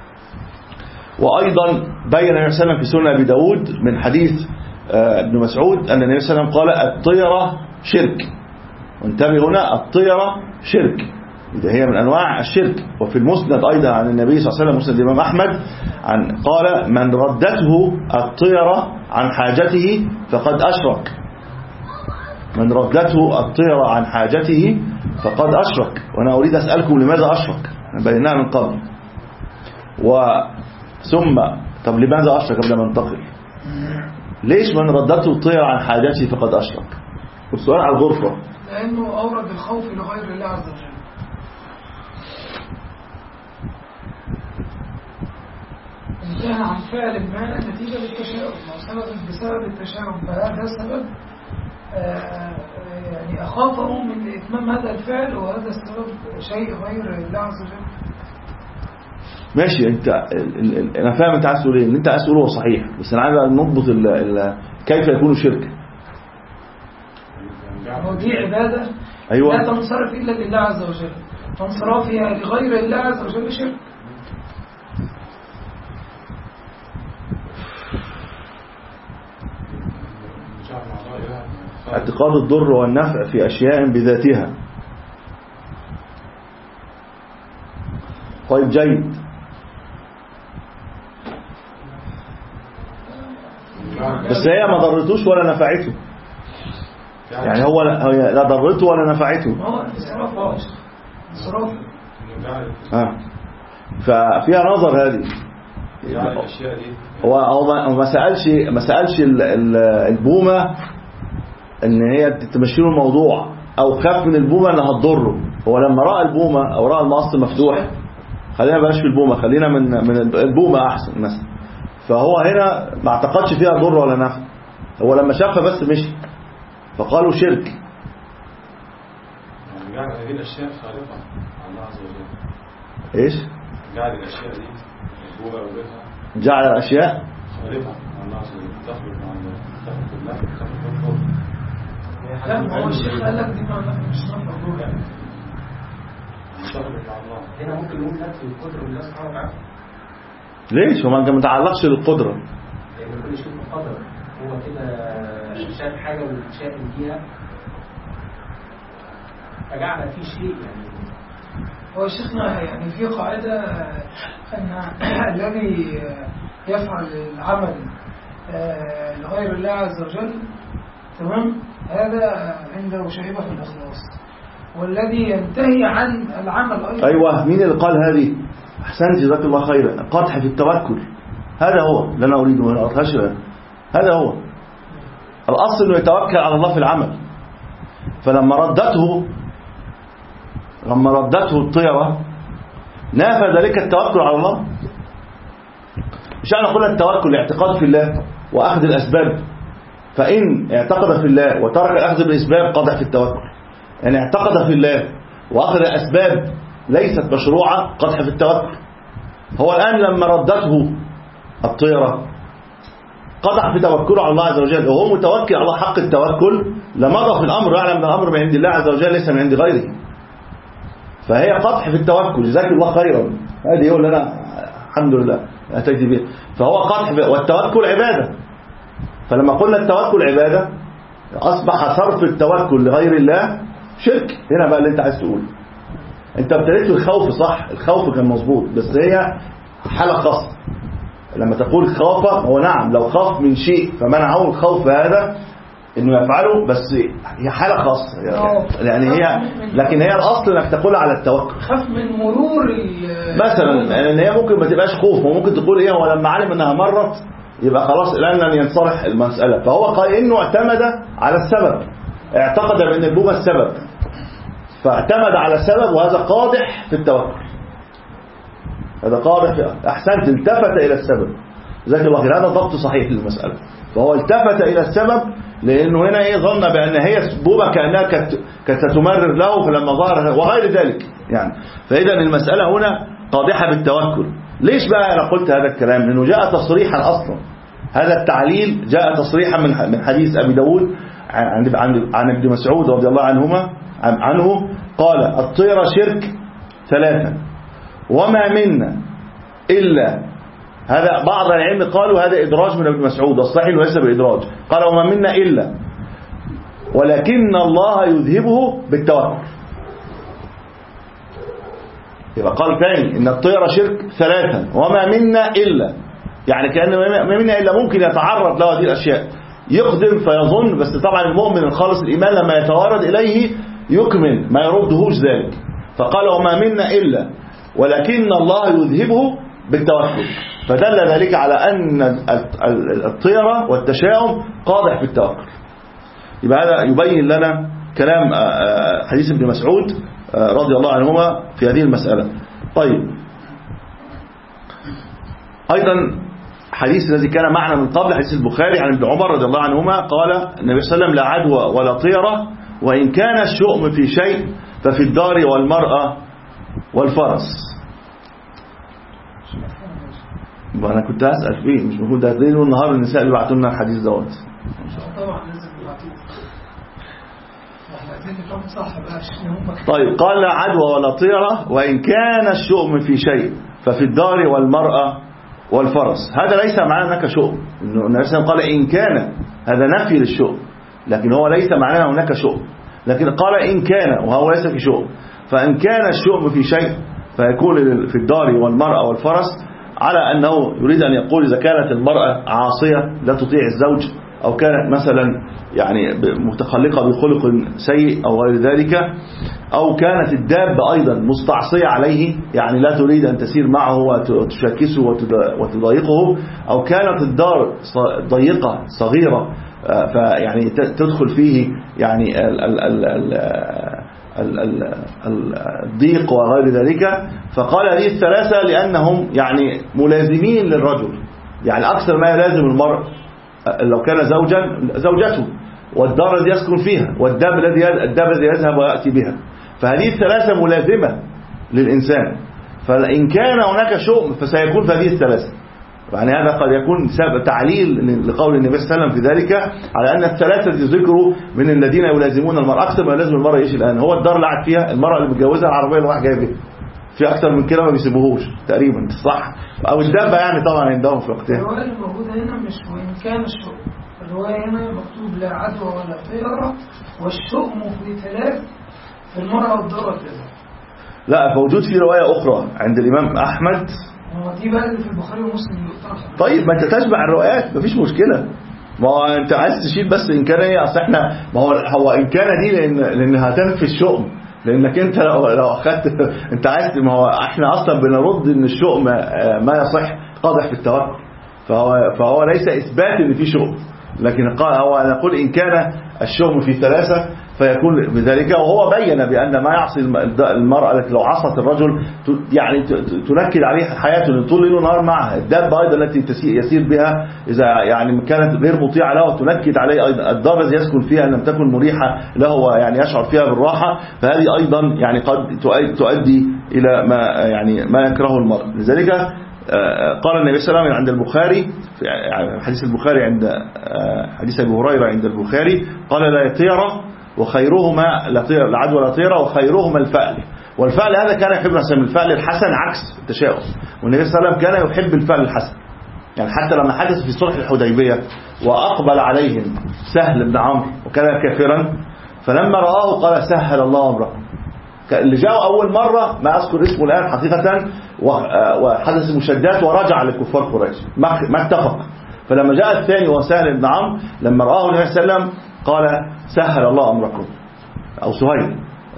S1: وأيضا بين النبي صلى الله عليه وسلم في سنن أبي داود من حديث ابن مسعود أن النبي صلى الله عليه وسلم قال الطيرة شرك، وانتبه هنا الطيرة شرك، إذا هي من أنواع الشرك. وفي المسند أيضا عن النبي صلى الله عليه وسلم مسند الإمام أحمد عن قال من ردته الطيرة عن حاجته فقد أشرك، من ردته الطيرة عن حاجته فقد أشرك. وأنا أريد أسألكم لماذا أشرك؟ بيناها من قبل. وثم طب لماذا أشرك قبل ما ننتقل؟ ليش من ردته الطيرة عن حاجته فقد أشرك؟ والسؤال على الغرفة.
S3: لأنه أورد الخوف لغير الله عز وجل. انتهى عن فعل ما نتيجة للتشاؤم أو سبب بسبب التشاؤم، فهذا سبب يعني أخافه من إتمام هذا الفعل، وهذا السبب شيء غير الله عز وجل.
S1: ماشي، انت انا فاهم انت عايز تقول ايه، اللي انت عايز تقوله صحيح، بس انا عايز نضبط ال ال كيف يكون شرك.
S3: هو دي عبادة
S1: أيوة.
S3: لا تنصرف إلا لله عز وجل، فانصرافها لغير الله عز وجل شرك.
S1: اعتقاد الضر والنفع في أشياء بذاتها. طيب جيد. بس هي ما ضرتوش ولا نفعته، يعني هو لا ضرته ولا نفعته.
S3: هو انصراف انصراف
S1: اه ففيها نظر هذه. هو هو ما سألش ما سألش البومة ان هي تمشي له الموضوع او خاف من البومة انها هتضره. هو لما رأى البومة او رأى المقص مفتوح، خلينا بلاش في البومة، خلينا من من البومة احسن مثلا، فهو هنا ما اعتقدش فيها ضر ولا نفع، هو لما شافها بس مشي، فقالوا شرك.
S2: يعني جعل هذه الاشياء خالقة على الله عز وجل.
S1: ايش؟
S2: جعل الاشياء دي البومة وغيرها
S1: جعل الاشياء
S2: خالقة على الله عز وجل، تخلق مع الله، تخلق الله، تخلق الضر.
S3: لا، ما هو الشيخ قال لك دي ما مش نفع ضر يعني.
S2: تخلق مع الله.
S5: هنا ممكن نقول نفي القدرة بالله سبحانه وتعالى.
S1: ليش؟ هو ما متعلقش بالقدرة،
S5: لأن كل شيء بقدر، هو كده شاف حاجة وشاف فيها فجعل فيه شيء. يعني
S3: هو شيخنا يعني في قاعدة أن الذي يفعل العمل لغير الله عز وجل تمام هذا عنده شائبة في الإخلاص، والذي ينتهي عن العمل أيضا.
S1: أيوة، مين اللي قال هذه؟ أحسنت جزاك الله خيرا. قدح في التوكل، هذا هو اللي أنا أريده من الأرخشة، هذا هو الأصل أنه يتوكل على الله في العمل. فلما ردته لما ردته الطيرة نافى ذلك التوكل على الله. مش احنا قلنا التوكل الاعتقاد في الله وأخذ الأسباب، فإن اعتقد في الله وترك الأخذ بالأسباب قدح في التوكل. يعني اعتقد في الله وأخذ أسباب ليست مشروعة قدح في التوكل. هو الآن لما ردته الطيرة قدح في توكله على الله عز وجل، وهو متوكل على حق التوكل لمضى في الأمر يعلم أن الأمر من عند الله عز وجل ليس من عند غيره. فهي قدح في التوكل. جزاك الله خيرا، هذه يقول لنا الحمد لله أتيت به. فهو قدح في... والتوكل عبادة. فلما قلنا التوكل عبادة أصبح صرف التوكل لغير الله شرك. هنا بقى اللي انت عايز تقول، انت ابتديت الخوف صح، الخوف كان مظبوط، بس هي حالة خاصة. لما تقول خاف، هو نعم لو خاف من شيء فمنعه الخوف هذا انه يفعله، بس هي حالة خاصة يعني هي، لكن هي الاصل انك تقول على التوكل.
S3: خاف من مرور
S1: مثلا يعني هي ممكن ما تبقاش خوف، وممكن تقول ايه، هو لما علم انها مرت يبقى خلاص الان لن ينصرح المسألة. فهو قال انه اعتمد على السبب، اعتقد بان البومة السبب فاعتمد على السبب، وهذا قادح في التوكل. هذا قادح في... احسنت، التفت الى السبب. جزاك الله خير، هذا ضبط صحيح للمسألة. فهو التفت الى السبب لانه هنا ايه، ظن بان هي سبوبة كانها كانت كانت ستمرر له فلما ظهر وغير ذلك يعني. فاذا المسألة هنا قادحة بالتوكل. ليش بقى انا قلت هذا الكلام؟ لانه جاء تصريحا اصلا، هذا التعليل جاء تصريحا من من حديث ابي داود عن عن عن ابن مسعود رضي الله عنهما عنه قال: الطيرة شرك ثلاثا وما منا إلا، هذا بعض العلم قالوا هذا إدراج من ابن مسعود، الصحيح وليس بالإدراج. قال: وما منا إلا ولكن الله يذهبه بالتوكل. يبقى قال ثاني إن الطيرة شرك ثلاثا وما منا إلا، يعني كأن ما منا إلا ممكن يتعرض له هذه الأشياء، يقدم فيظن، بس طبعا المؤمن الخالص الإيمان لما يتوارد إليه يكمل ما يردهوش ذلك. فقال: وما منا إلا ولكن الله يذهبه بالتوكل. فدل ذلك على أن الطيرة والتشاؤم قادح في التوكل. يبقى هذا يبين لنا كلام حديث ابن مسعود رضي الله عنهما في هذه المسألة. طيب، أيضا حديث الذي كان معنا من قبل، حديث البخاري عن ابن عمر رضي الله عنهما قال النبي صلى الله عليه وسلم: لا عدوى ولا طيرة وإن كان الشؤم في شيء ففي الدار والمرأة والفرس. أنا كنت أسأل فيه، مش المفروض ده ليل والنهار النساء اللي بعتوا لنا الحديث دوت.
S3: طبعا لازم يبعتوه. احنا عايزين نفهم صح بقى عشان هم.
S1: طيب، قال: لا عدوى ولا طيرة وإن كان الشؤم في شيء ففي الدار والمرأة والفرس. هذا ليس معناه هناك شؤم، النبي صلى الله عليه وسلم قال إن كان، هذا نفي للشؤم، لكن هو ليس معناه هناك شؤم، لكن قال إن كان وهو ليس في شؤم. فإن كان الشؤم في شيء فيكون في الدار والمرأة والفرس، على أنه يريد أن يقول إذا كانت المرأة عاصية لا تطيع الزوج، أو كانت مثلا يعني متخلقة بخلق سيء أو غير ذلك، أو كانت الدابة أيضا مستعصية عليه، يعني لا تريد أن تسير معه وتشاكسه وتضايقه، أو كانت الدار ضيقة صغيرة فيعني تدخل فيه يعني ال ال ال ال الضيق وغير ذلك. فقال هذه الثلاثة لأنهم يعني ملازمين للرجل، يعني أكثر ما يلازم المرء لو كان زوجا زوجته، والدار الذي يسكن فيها، والداب الذي الداب الذي يذهب ويأتي بها. فهذه الثلاثة ملازمة للإنسان. فإن كان هناك شؤم فسيكون في هذه الثلاثة. يعني هذا قد يكون سبب تعليل لقول النبي صلى الله عليه وسلم في ذلك، على أن الثلاثة ذكروا من الذين يلازمون المرأة. أكثر ما يلازم المرأة إيش الآن؟ هو الدار اللي قاعد فيها، المرأة اللي متجوزها، العربية اللي راح جايبها، في أكثر من كده ما بيسيبوهوش تقريبا، صح؟ أو الدابة يعني طبعا عندهم في وقتها.
S3: الرواية الموجودة هنا مش وإن كان الشؤم، الرواية هنا مكتوب لا عدوى ولا طيرة، والشؤم في ثلاث في المرأة والدار كذا.
S1: لا، فوجود في رواية أخرى عند الإمام أحمد.
S3: دي بقى اللي في البخاري ومسلم اللي قلتها.
S1: طيب، ما انت تشبع الروايات مفيش مشكلة. ما هو انت عايز تشيل بس ان كان ايه، اصل احنا ما هو هو ان كان دي لان لان هتنفي الشؤم، لانك انت لو لو اخذت انت عايز، ما هو احنا اصلا بنرد ان الشؤم ما يصح قادح في التوكل، فهو فهو ليس اثبات ان في شؤم، لكن قال هو نقول ان كان الشؤم في ثلاثة فيكون بذلك. وهو بين بأن ما يعصي المرأة التي لو عصت الرجل يعني تنكد عليه حياته طول ليل ونهار معها. الدابة أيضا التي يسير بها إذا يعني كانت غير مطيعة له تنكد عليه أيضا. الدار التي يسكن فيها لم تكن مريحة له ويعني يشعر فيها بالراحة، فهذه أيضا يعني قد تؤدي إلى ما يعني ما يكرهه المرء. لذلك قال النبي صلى الله عليه وسلم عند البخاري في حديث البخاري عند حديث أبي هريرة عند البخاري قال لا يطير وخيرهما لا طير العدوى لا طير وخيرهما الفأل. والفأل هذا كان يحب مثلا الفأل الحسن عكس التشاؤم، والنبي صلى الله عليه وسلم كان يحب الفأل الحسن. يعني حتى لما حدث في صلح الحديبية وأقبل عليهم سهل بن عمرو وكان كافرا، فلما رآه قال سهل الله أمركم. اللي جاءوا أول مرة ما أذكر اسمه الآن حقيقة وحدث مشادات ورجع لكفار قريش ما اتفق. فلما جاء الثاني وسهل بن عمرو لما رآه النبي صلى الله عليه وسلم قال سهل الله أمركم أو سهيل،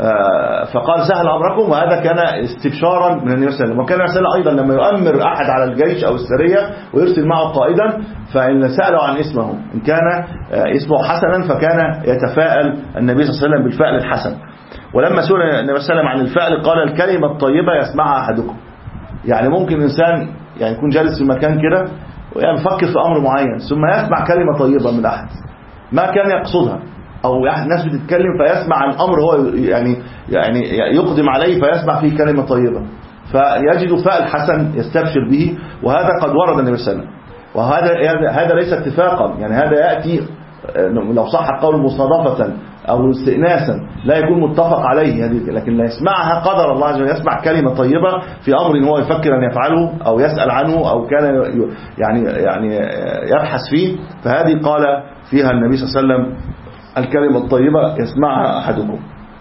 S1: فقال سهل أمركم، وهذا كان استبشارا من النبي صلى الله عليه وسلم. وكان النبي أيضا لما يؤمر أحد على الجيش أو السرية ويرسل معه قائدا فإن سألوا عن اسمه إن كان اسمه حسنا فكان يتفاءل النبي صلى الله عليه وسلم بالفأل الحسن. ولما سئل النبي صلى الله عليه وسلم عن الفأل قال الكلمة الطيبة يسمعها أحدكم. يعني ممكن إنسان يعني يكون جالس في مكان كده ويعني يفكر في أمر معين ثم يسمع كلمة طيبة من أحد ما كان يقصدها، أو ناس بتتكلم فيسمع عن أمر هو يعني يعني يقدم عليه فيسمع فيه كلمة طيبة فيجد فأل حسن يستبشر به. وهذا قد ورد النبي صلى الله عليه وسلم، وهذا هذا ليس اتفاقا، يعني هذا يأتي لو صح القول مصادفة أو استئناسا لا يكون متفق عليه هذه، لكن لا يسمعها قدر الله عز وجل، يسمع كلمة طيبة في أمر هو يفكر أن يفعله أو يسأل عنه أو كان يعني يعني يبحث فيه، فهذه قال فيها النبي صلى الله عليه وسلم الكلمة الطيبة يسمعها أحدكم.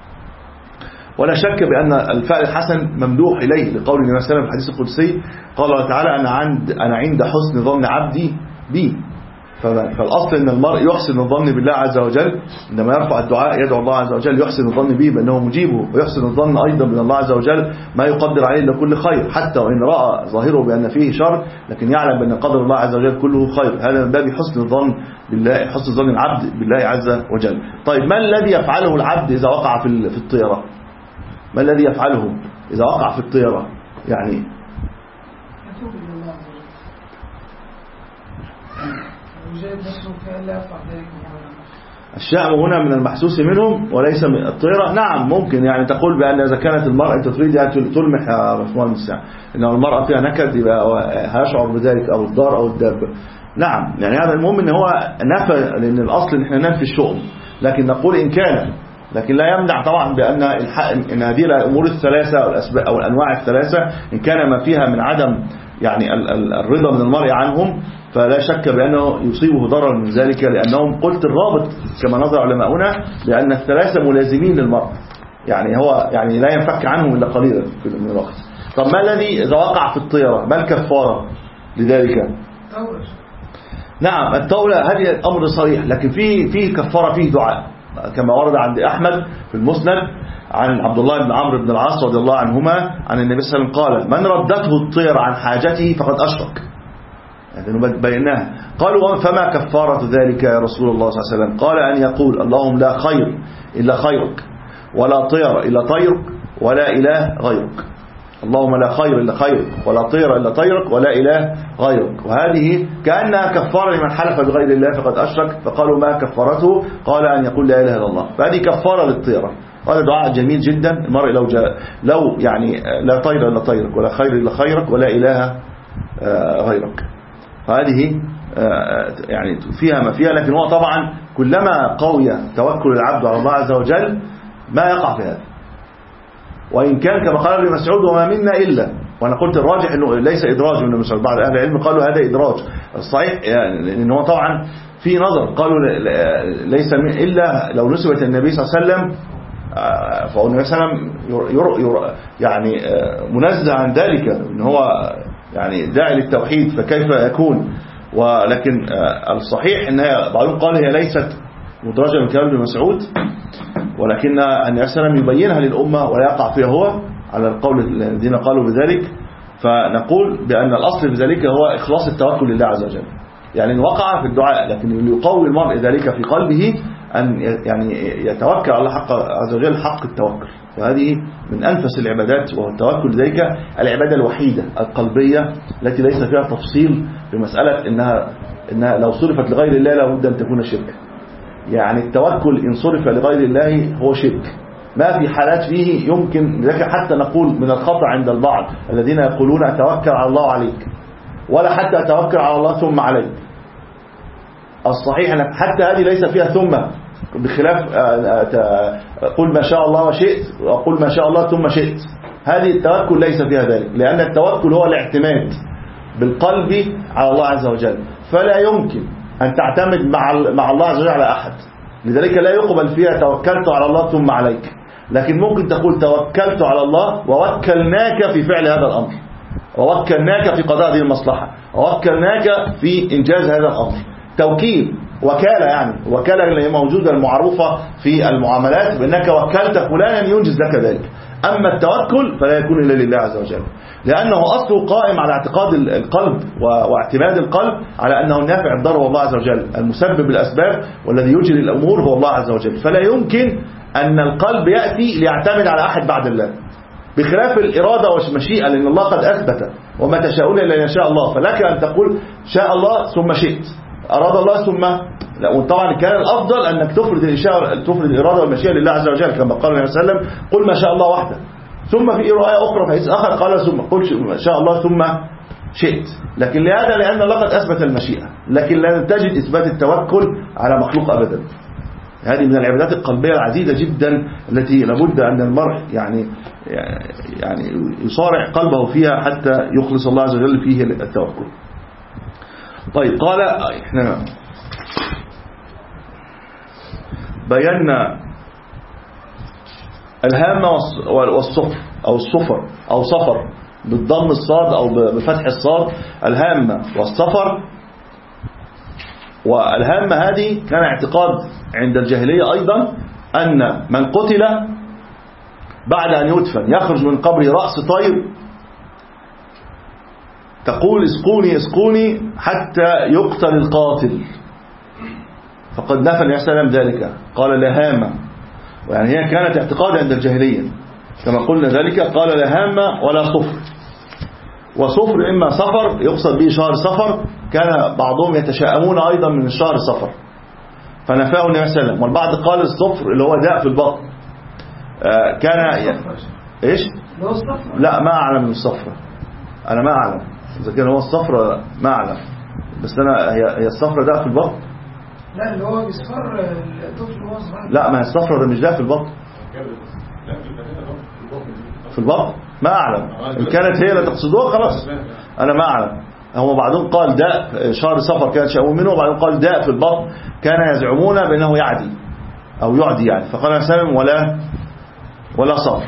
S1: ولا شك بأن الفعل الحسن ممدوح إليه لقول النبي صلى الله عليه وسلم في الحديث القدسي قال الله تعالى أنا عند أنا عند حسن ظن عبدي بي. فالأصل أن المرء يحسن الظن بالله عز وجل عندما يرفع الدعاء يدعو الله عز وجل يحسن الظن به بأنه مجيبه، ويحسن الظن أيضا من الله عز وجل ما يقدر عليه لكل خير حتى وإن رأى ظاهره بأن فيه شر لكن يعلم بأن قدر الله عز وجل كله خير. هذا من باب حسن الظن بالله، حسن ظن العبد بالله عز وجل. طيب ما الذي يفعله العبد إذا وقع في الطيرة؟ ما الذي يفعله إذا وقع في الطيرة؟ يعني الشأم هنا من المحسوس منهم وليس من الطيرة. نعم ممكن يعني تقول بأن إذا كانت المرأة أنت تريد أن تلمح يا رسول الساعة إن المرأة فيها نكد يبقى هيشعر بذلك أو الدار أو الدابة. نعم يعني هذا المهم إن هو نفى، لأن الأصل إن إحنا ننفي الشؤم، لكن نقول إن كان، لكن لا يمنع طبعا بأن إن هذه الأمور الثلاثة أو الأسباب أو الأنواع الثلاثة إن كان ما فيها من عدم يعني الرضا من المرء عنهم فلا شك بأنه يصيبه ضرر من ذلك، لأنهم قلت الرابط كما نظر علماؤنا بأن الثلاثة ملازمين للمرء، يعني هو يعني لا ينفك عنهم إلا قليلا من الوقت. طب ما الذي إذا وقع في الطيرة ما الكفارة لذلك؟ نعم التولة هذه الأمر صريح، لكن في في كفارة فيه دعاء كما ورد عند أحمد في المسند عن عبد الله بن عمرو بن العاص رضي الله عنهما عن النبي صلى الله عليه وسلم قال من ردته الطير عن حاجته فقد أشرك. يعني بيناها. قالوا فما كفارة ذلك يا رسول الله صلى الله عليه وسلم؟ قال أن يقول اللهم لا خير إلا خيرك ولا طير إلا طيرك ولا إله غيرك. اللهم لا خير إلا خيرك ولا طير إلا طيرك ولا إله غيرك. وهذه كأنها كفارة لمن حلف بغير الله فقد أشرك. فقالوا ما كفارته؟ قال أن يقول لا إله إلا الله. فهذه كفارة للطيرة. هذا دعاء جميل جدا. المرء لو جاء لو يعني لا طير إلا طيرك ولا خير إلا خيرك ولا إله غيرك. فهذه يعني فيها ما فيها، لكن هو طبعا كلما قوي توكل العبد على الله عز وجل ما يقع في هذا. وإن كان كما قال ابن مسعود وما منا إلا، وأنا قلت الراجح أنه ليس إدراج من مسعود، بعض أهل العلم قالوا هذا إدراج الصحيح، يعني لأنه هو طبعا في نظر قالوا ليس من إلا لو نسبت النبي صلى الله عليه وسلم فهو النبي صلى الله عليه وسلم يعني منزه عن ذلك أنه هو يعني داعي للتوحيد فكيف يكون. ولكن الصحيح أنها بعضهم قال هي ليست مدرجة من كلام ابن مسعود، ولكن النبي صلى الله عليه وسلم يبينها للأمة ولا يقع فيها هو على القول الذين قالوا بذلك. فنقول بأن الأصل في ذلك هو إخلاص التوكل لله عز وجل. يعني وقع في الدعاء، لكن اللي يقوي المرء ذلك في قلبه أن يعني يتوكل على حق عز وجل حق التوكل. وهذه من أنفس العبادات، وهو التوكل ذلك العبادة الوحيدة القلبية التي ليس فيها تفصيل بمسألة إنها, إنها لو صرفت لغير الله لابد أن تكون شرك. يعني التوكل إن صرف لغير الله هو شرك، ما في حالات فيه يمكن لك حتى نقول من الخطأ عند البعض الذين يقولون أتوكل على الله عليك، ولا حتى أتوكل على الله ثم عليك. الصحيح أن حتى هذه ليس فيها ثم، بخلاف قل ما شاء الله وشئت وقل ما شاء الله ثم شئت، هذه التوكل ليس فيها ذلك، لأن التوكل هو الاعتماد بالقلب على الله عز وجل، فلا يمكن أن تعتمد مع مع الله عز وجل على أحد، لذلك لا يقبل فيها توكلت على الله ثم عليك. لكن ممكن تقول توكلت على الله ووكلناك في فعل هذا الأمر، ووكلناك في قضاء هذه المصلحة، ووكلناك في إنجاز هذا الأمر. توكيل وكالة، يعني وكالة اللي هي موجودة المعروفة في المعاملات بأنك وكلت فلانا ينجز لك ذلك. أما التوكل فلا يكون إلا لله عز وجل، لأنه أصله قائم على اعتقاد القلب واعتماد القلب على أنه النافع الضر هو الله عز وجل، المسبب الأسباب والذي يجري الأمور هو الله عز وجل. فلا يمكن أن القلب يأتي ليعتمد على أحد بعد الله، بخلاف الإرادة والمشيئة، لأن الله قد أثبت وما تشاءون إلا أن يشاء الله. فلك أن تقول شاء الله ثم شئت، أراد الله ثم لا. وطبعا كان الأفضل أنك تفرض الإشاء تفرض الإرادة والمشيئة لله عز وجل، كما قال النبي صلى الله عليه وسلم قل ما شاء الله وحده. ثم في رواية أخرى في حديث آخر قال ثم قل ما شاء الله ثم شئت. لكن لهذا لأن الله قد أثبت المشيئة، لكن لا تجد إثبات التوكل على مخلوق أبدا. هذه من العبادات القلبية العديدة جدا التي لابد أن المرء يعني يعني يصارع قلبه فيها حتى يخلص الله عز وجل فيه التوكل. طيب، قال احنا بينا الهامة والصفر أو الصفر أو صفر بالضم الصاد أو بفتح الصاد، الهامة والصفر. والهامة هذه كان اعتقاد عند الجاهلية أيضا أن من قتل بعد أن يدفن يخرج من قبره رأس طير، تقول اسقوني اسقوني حتى يقتل القاتل، فقد نفى النبي صلى الله عليه وسلم ذلك، قال لا هامة. يعني هي كانت اعتقاد عند الجاهلية كما قلنا ذلك، قال لا هامة ولا صفر. وصفر إما صفر يقصد به شهر صفر، كان بعضهم يتشائمون أيضا من الشهر صفر فنفاه النبي صلى الله عليه وسلم. والبعض قال الصفر اللي هو داء في البطن، آه كان ي... إيش؟ لا ما أعلم من الصفرة، أنا ما أعلم إذا كان هو الصفرة، ما أعلم، بس أنا هي, هي الصفرة داء في البطن.
S3: لا اللي هو بيصفر الطفل وهو صغير. لا،
S1: ما الصفرة ده مش داء في البطن، في البطن ما أعلم. إن كانت هي اللي تقصدوها خلاص أنا ما أعلم. هو بعضهم قال داء شهر صفر كانت شاؤون منه، وبعضهم قال داء في البطن كان يزعمون بأنه يعدي أو يعدي يعني، فقال سلم ولا ولا صفر.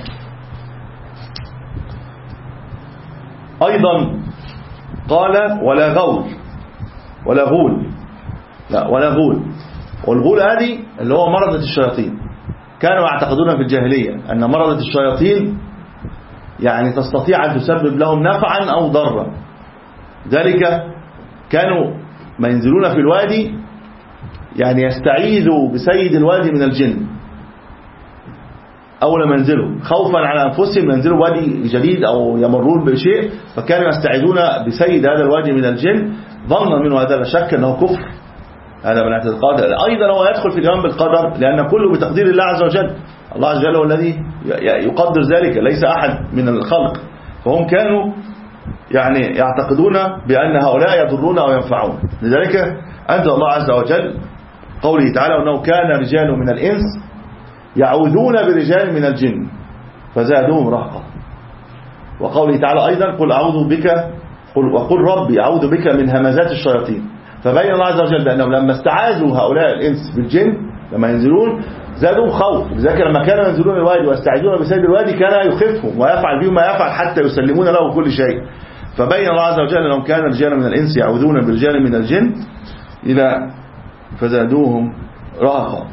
S1: أيضا قال ولا غول ولا غول، لا ولا غول. والغول هذه اللي هو مرضة الشياطين، كانوا يعتقدون في الجاهلية أن مرضة الشياطين يعني تستطيع أن تسبب لهم نفعا أو ضرا. ذلك كانوا ما ينزلون في الوادي يعني يستعيذوا بسيد الوادي من الجن أول ما ينزلوا، خوفا على أنفسهم ينزلوا وادي جديد أو يمرون بشيء، فكانوا يستعيذون بسيد هذا الوادي من الجن، ظنا منه هذا لا شك أنه كفر، هذا من اعتقاد. أيضا هو يدخل في الإيمان بالقدر، لأن كله بتقدير الله عز وجل، الله عز وجل هو الذي يقدر ذلك، ليس أحد من الخلق. فهم كانوا يعني يعتقدون بأن هؤلاء يضرون أو ينفعون. لذلك أنزل الله عز وجل قوله تعالى أنه كان رجال من الإنس يعوذون برجال من الجن فزادوهم رهقا. وقوله تعالى أيضا قل أعوذ بك قل وقل ربي أعوذ بك من همزات الشياطين. فبين الله عز وجل بأنهم لما استعاذوا هؤلاء الإنس بالجن لما ينزلون زادوا خوف. لذلك لما كانوا ينزلون الوادي ويستعيذون بسيد الوادي كان يخفهم ويفعل بهم ما يفعل حتى يسلمون له كل شيء. فبين الله عز وجل أنهم كان رجال من الإنس يعوذون برجال من الجن إلى فزادوهم رهقا.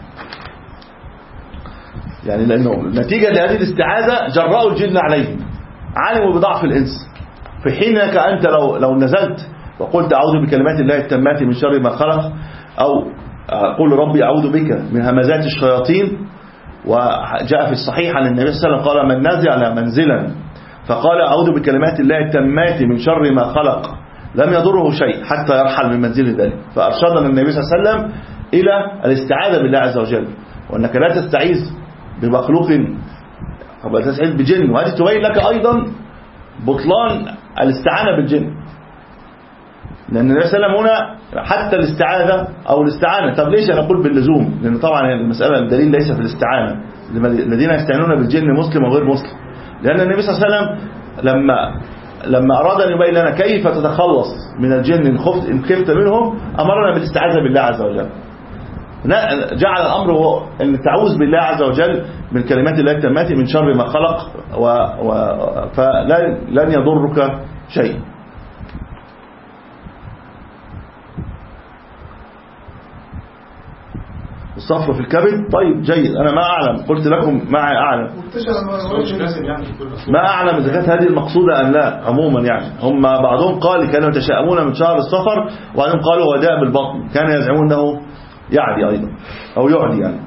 S1: يعني لأنه نتيجة لهذه الاستعاذة جرأوا الجن عليهم، علموا بضعف الإنس، في حين أنت لو لو نزلت وقلت أعوذ بكلمات الله التامات من شر ما خلق، أو قل ربي أعوذ بك من همزات الشياطين. وجاء في الصحيح عن النبي صلى الله عليه وسلم قال من نزل منزلا فقال أعوذ بكلمات الله التامات من شر ما خلق لم يضره شيء حتى يرحل من منزل ذلك. فأرشدنا النبي صلى الله عليه وسلم إلى الاستعاذة بالله عز وجل، وأنك لا تستعيذ بمخلوق بل تستعيذ بجن. وهذه تبين لك أيضا بطلان الاستعانة بالجن، لأن النبي صلى الله عليه وسلم هنا حتى الاستعاذة أو الاستعانة. طب ليش أنا أقول باللزوم؟ لأن طبعا المسألة الدليل ليس في الاستعانة، الذين يستعينون بالجن مسلم وغير مسلم. لأن النبي صلى الله عليه وسلم لما لما أراد أن يبين لنا كيف تتخلص من الجن إن خفت إن خفت منهم أمرنا بالاستعاذة بالله عز وجل. جعل الأمر هو أن تعوذ بالله عز وجل من كلمات الله التامات من شر ما خلق و... و... فلن يضرك شيء. الصفر في الكبد. طيب جيد، أنا ما أعلم، قلت لكم ما أعلم ما أعلم إذا كانت هذه المقصودة أم لا. عموما يعني هم بعضهم قال كانوا يتشائمون من شهر الصفر، وبعضهم قالوا وداء بالبطن، كان يزعمون أنه يعدي أيضا أو يعدي يعني.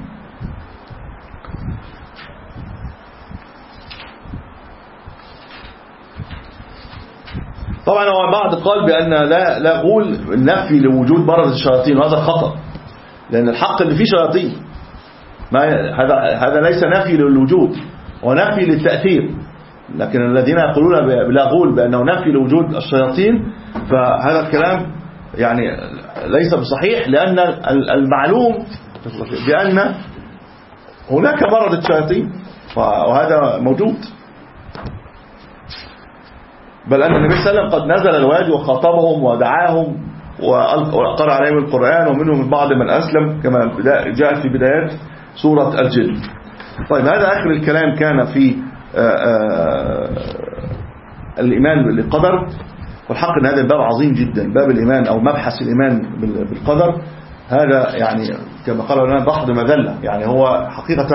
S1: طبعا هو بعض قال بأن لا لا قول نفي لوجود مرض الشياطين، وهذا خطأ، لأن الحق اللي فيه شياطين، ما هذا هذا ليس نفي للوجود ونفي للتأثير. لكن الذين يقولون بلا غول بأنه نفي لوجود الشياطين فهذا الكلام يعني ليس بصحيح، لأن المعلوم بأن هناك مرض الشياطين وهذا موجود، بل أن النبي صلى الله عليه وسلم قد نزل الوادي وخاطبهم ودعاهم وقرأ عليهم القرآن، ومنهم بعض من أسلم كما جاء في بدايات سورة الجن. طيب هذا آخر الكلام كان في الإيمان بالقدر. والحق أن هذا الباب عظيم جدا، باب الإيمان أو مبحث الإيمان بالقدر، هذا يعني كما قالوا لنا بحض مذلة، يعني هو حقيقة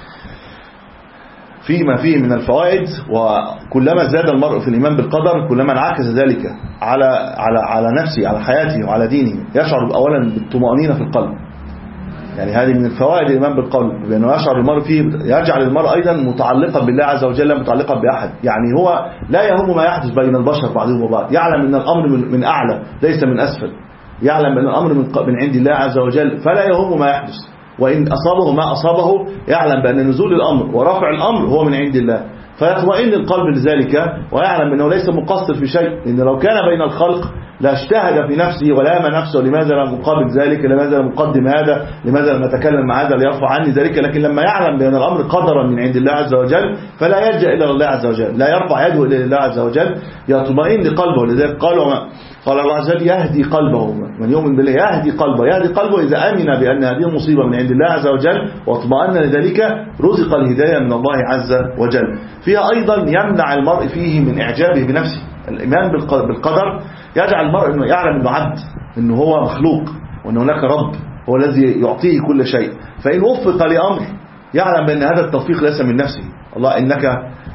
S1: فيما فيه من الفوائد. وكلما زاد المرء في الإيمان بالقدر كلما انعكس ذلك على على على نفسه، على حياته وعلى دينه. يشعر أولا بالطمأنينة في القلب، يعني هذه من الفوائد الإيمان بالقلب، بأنه يشعر المرء فيه، يجعل المرء أيضا متعلقا بالله عز وجل، متعلقا بأحد. يعني هو لا يهم ما يحدث بين البشر بعضهم وبعض، يعلم أن الأمر من أعلى ليس من أسفل، يعلم أن الأمر من عند الله عز وجل، فلا يهم ما يحدث، وإن أصابه ما أصابه يعلم بأن نزول الأمر ورفع الأمر هو من عند الله، فيطمئن القلب لذلك ويعلم أنه ليس مقصر في شيء. لأن لو كان بين الخلق لا اجتهد في نفسه ولام نفسه، لماذا لم أقابل ذلك، لماذا لم أقدم هذا، لماذا لم أتكلم مع هذا ليرفع عني ذلك. لكن لما يعلم بأن الأمر قدرا من عند الله عز وجل فلا يلجأ إلى الله عز وجل، لا يرفع يده إلى الله عز وجل، يطمئن قلبه. لذلك قالوا قال الله عز وجل يهدي قلبه، من يؤمن بالله يهدي قلبه، يهدي قلبه إذا آمن بأن هذه المصيبة من عند الله عز وجل واطمأن لذلك رزق الهداية من الله عز وجل. فيها أيضا يمنع المرء فيه من إعجابه بنفسه. الإيمان بالقدر يجعل المرء أنه يعلم أنه عبد، أنه هو مخلوق، وأن هناك رب هو الذي يعطيه كل شيء. فإن وفق لأمر يعلم بأن هذا التوفيق ليس من نفسه، الله إنك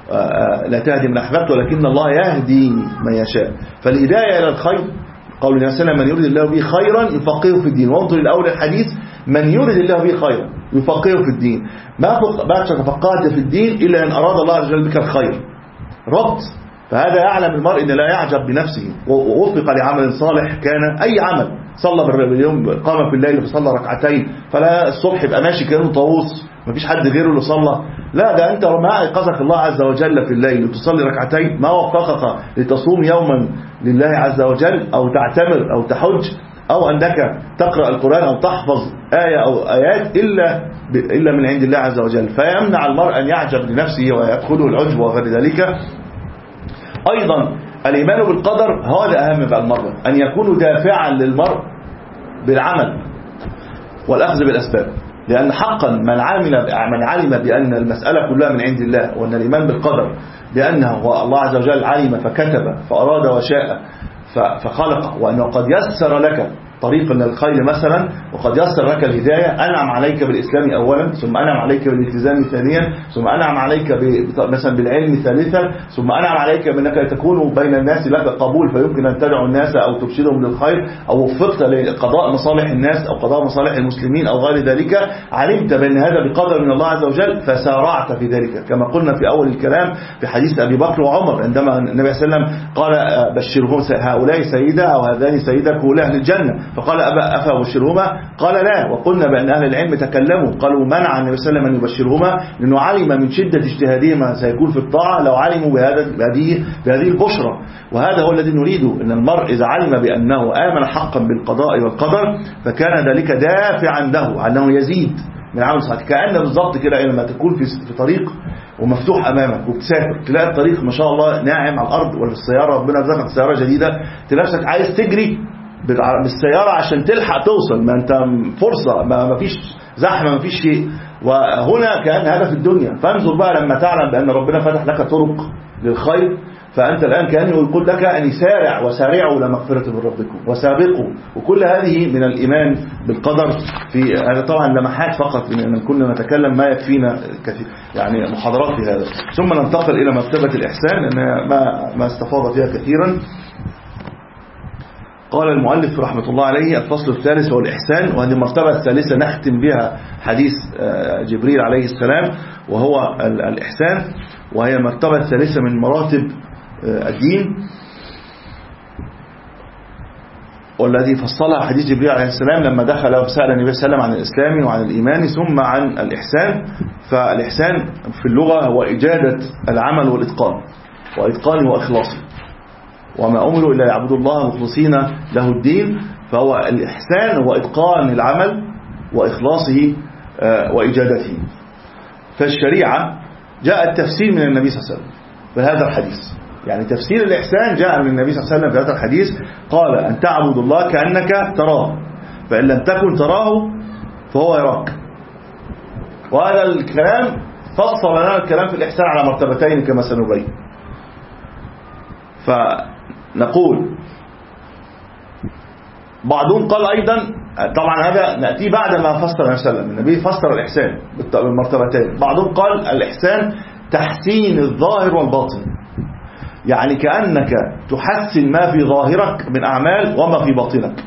S1: لا تهدي من أحببت ولكن الله يهدي من يشاء. فالهداية إلى الخير قول النبي صلى الله عليه وسلم من يريد الله به خيرا يفقهه في الدين. وانظر الأول الحديث من يريد الله به خيرا يفقهه في الدين، ما تفقهت في الدين إلا أن أراد الله عز وجل بك الخير ربط. فهذا يعلم المرء أن لا يعجب بنفسه، ووفق لعمل صالح كان أي عمل، صلى باليوم قام في الليل فصلى ركعتين، فلا الصبح يبقى ماشي كأنه طاووس مفيش حد غيره اللي صلى، لا ده أنت ما أيقظك الله عز وجل في الليل وتصلي ركعتين، ما وفقك لتصوم يوما لله عز وجل أو تعتمر أو تحج أو أنك تقرأ القرآن أو تحفظ آية أو آيات إلا إلا من عند الله عز وجل. فيمنع المرء أن يعجب لنفسه ويدخله العجب وغير ذلك. أيضا الإيمان بالقدر هذا أهم بقى المرة، أن يكون دافعا للمرء بالعمل والأخذ بالأسباب. لأن حقا من عمل من علم بأن المسألة كلها من عند الله، وأن الإيمان بالقدر بأنه الله عز وجل علم فكتب فأراد وشاء فخلق، وأنه قد يسر لك طريقا للخير مثلا وقد يسر لك الهداية، أنعم عليك بالإسلام أولا، ثم أنعم عليك بالالتزام ثانيا، ثم أنعم عليك مثلا بالعلم ثالثا، ثم أنعم عليك بأنك تكون بين الناس لك قبول فيمكن أن تدعو الناس أو ترشدهم للخير، أو وفقت لقضاء مصالح الناس أو قضاء مصالح المسلمين أو غير ذلك، علمت بأن هذا بقدر من الله عز وجل فسارعت في ذلك، كما قلنا في أول الكلام في حديث أبي بكر وعمر عندما النبي صلى الله عليه وسلم قال بشرهم هؤلاء سيدا أو هذان سيدا كل أهل الجنة، فقال أبا أفبشرهما؟ قال لا. وقلنا بأن أهل العلم تكلموا قالوا منع النبي صلى الله عليه وسلم أن يبشرهما لأنه علم من شدة اجتهادهما سيكون في الطاعة لو علموا بهذا بهذه بهذه البشرى. وهذا هو الذي نريده، أن المرء إذا علم بأنه آمن حقا بالقضاء والقدر فكان ذلك دافعا له أنه يزيد من عمل صالح. كأن بالضبط كده لما تكون في في طريق ومفتوح أمامك وبتسافر تلاقي الطريق ما شاء الله ناعم على الأرض، ولا في السيارة ربنا رزقك سيارة جديدة تلاقي نفسك عايز تجري بالسيارة عشان تلحق توصل، ما أنت فرصة، ما فيش زحمة، ما فيش شيء. وهنا كأن هذا في الدنيا. فانظر بقى لما تعلم بأن ربنا فتح لك طرق للخير، فأنت الآن كأنه يقول لك أن سارع وسارعوا لمغفرة من ربكم وسابقوا. وكل هذه من الإيمان بالقدر. في هذا طبعا لمحات فقط لأن كنا نتكلم ما يكفينا كثير يعني محاضرات في هذا. ثم ننتقل إلى مرتبة الإحسان لأن ما ما استفاض فيها كثيرا. قال المؤلف رحمة الله عليه الفصل الثالث هو الإحسان، وهذه المرتبة الثالثة نختم بها حديث جبريل عليه السلام وهو الإحسان، وهي المرتبة الثالثة من مراتب الدين، والذي فصلها حديث جبريل عليه السلام لما دخل وسأل النبي صلى الله عليه وسلم عن الإسلام وعن الإيمان ثم عن الإحسان. فالإحسان في اللغة هو إجادة العمل والإتقان، وإتقانه وإخلاصه، وما أمروا إلا يعبدوا الله مخلصين له الدين. فهو الإحسان هو إتقان العمل وإخلاصه وإجادته. فالشريعة جاء التفسير من النبي صلى الله عليه وسلم في هذا الحديث، يعني تفسير الإحسان جاء من النبي صلى الله عليه وسلم في هذا الحديث. قال أن تعبد الله كأنك تراه فإن لم تكن تراه فهو يراك. وهذا الكلام فصل لنا الكلام في الإحسان على مرتبتين كما سنبين. فنقول بعضهم قال أيضا، طبعا هذا نأتي بعد ما فسر النبي صلى الله عليه وسلم، النبي فسر الإحسان بالمرتبتين. بعضهم قال الإحسان تحسين الظاهر والباطن، يعني كأنك تحسن ما في ظاهرك من أعمال وما في باطنك.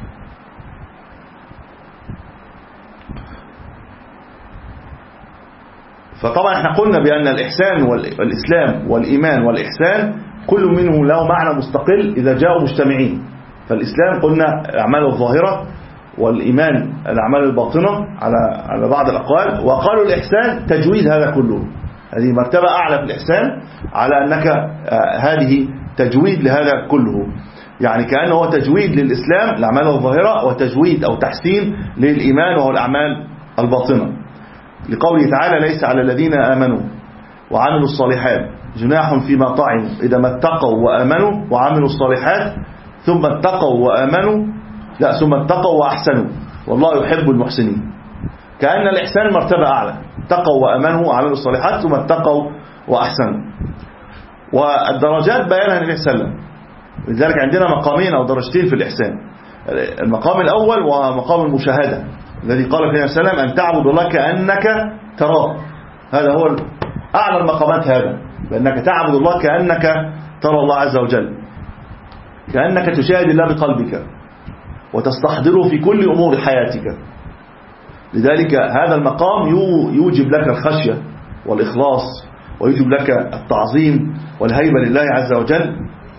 S1: فطبعا احنا قلنا بأن الإحسان والإسلام والإيمان والإحسان كل منه له معنى مستقل إذا جاءوا مجتمعين. فالإسلام قلنا الأعمال الظاهرة، والإيمان الأعمال الباطنة على على بعض الأقوال. وقالوا الإحسان تجويد هذا كله، هذه مرتبة أعلى في الإحسان على أنك هذه تجويد لهذا كله، يعني كأنه هو تجويد للإسلام الأعمال الظاهرة وتجويد أو تحسين للإيمان وهو الأعمال الباطنة، لقوله تعالى ليس على الذين آمنوا وعملوا الصالحات جناح فيما طعموا إذا ما اتقوا وآمنوا وعملوا الصالحات ثم اتقوا وآمنوا لا ثم اتقوا وأحسنوا والله يحب المحسنين. كأن الإحسان مرتبة أعلى، اتقوا وآمنوا وعملوا الصالحات ثم اتقوا وأحسنوا. والدرجات بيانها النبي صلى الله عليه وسلم، لذلك عندنا مقامين أو درجتين في الإحسان. المقام الأول ومقام المشاهدة الذي قال فيه النبي صلى الله عليه وسلم أن تعبد الله كأنك تراه، هذا هو أعلى المقامات، هذا بأنك تعبد الله كأنك ترى الله عز وجل، كأنك تشاهد الله بقلبك وتستحضره في كل أمور حياتك. لذلك هذا المقام يوجب لك الخشية والإخلاص، ويوجب لك التعظيم والهيبة لله عز وجل.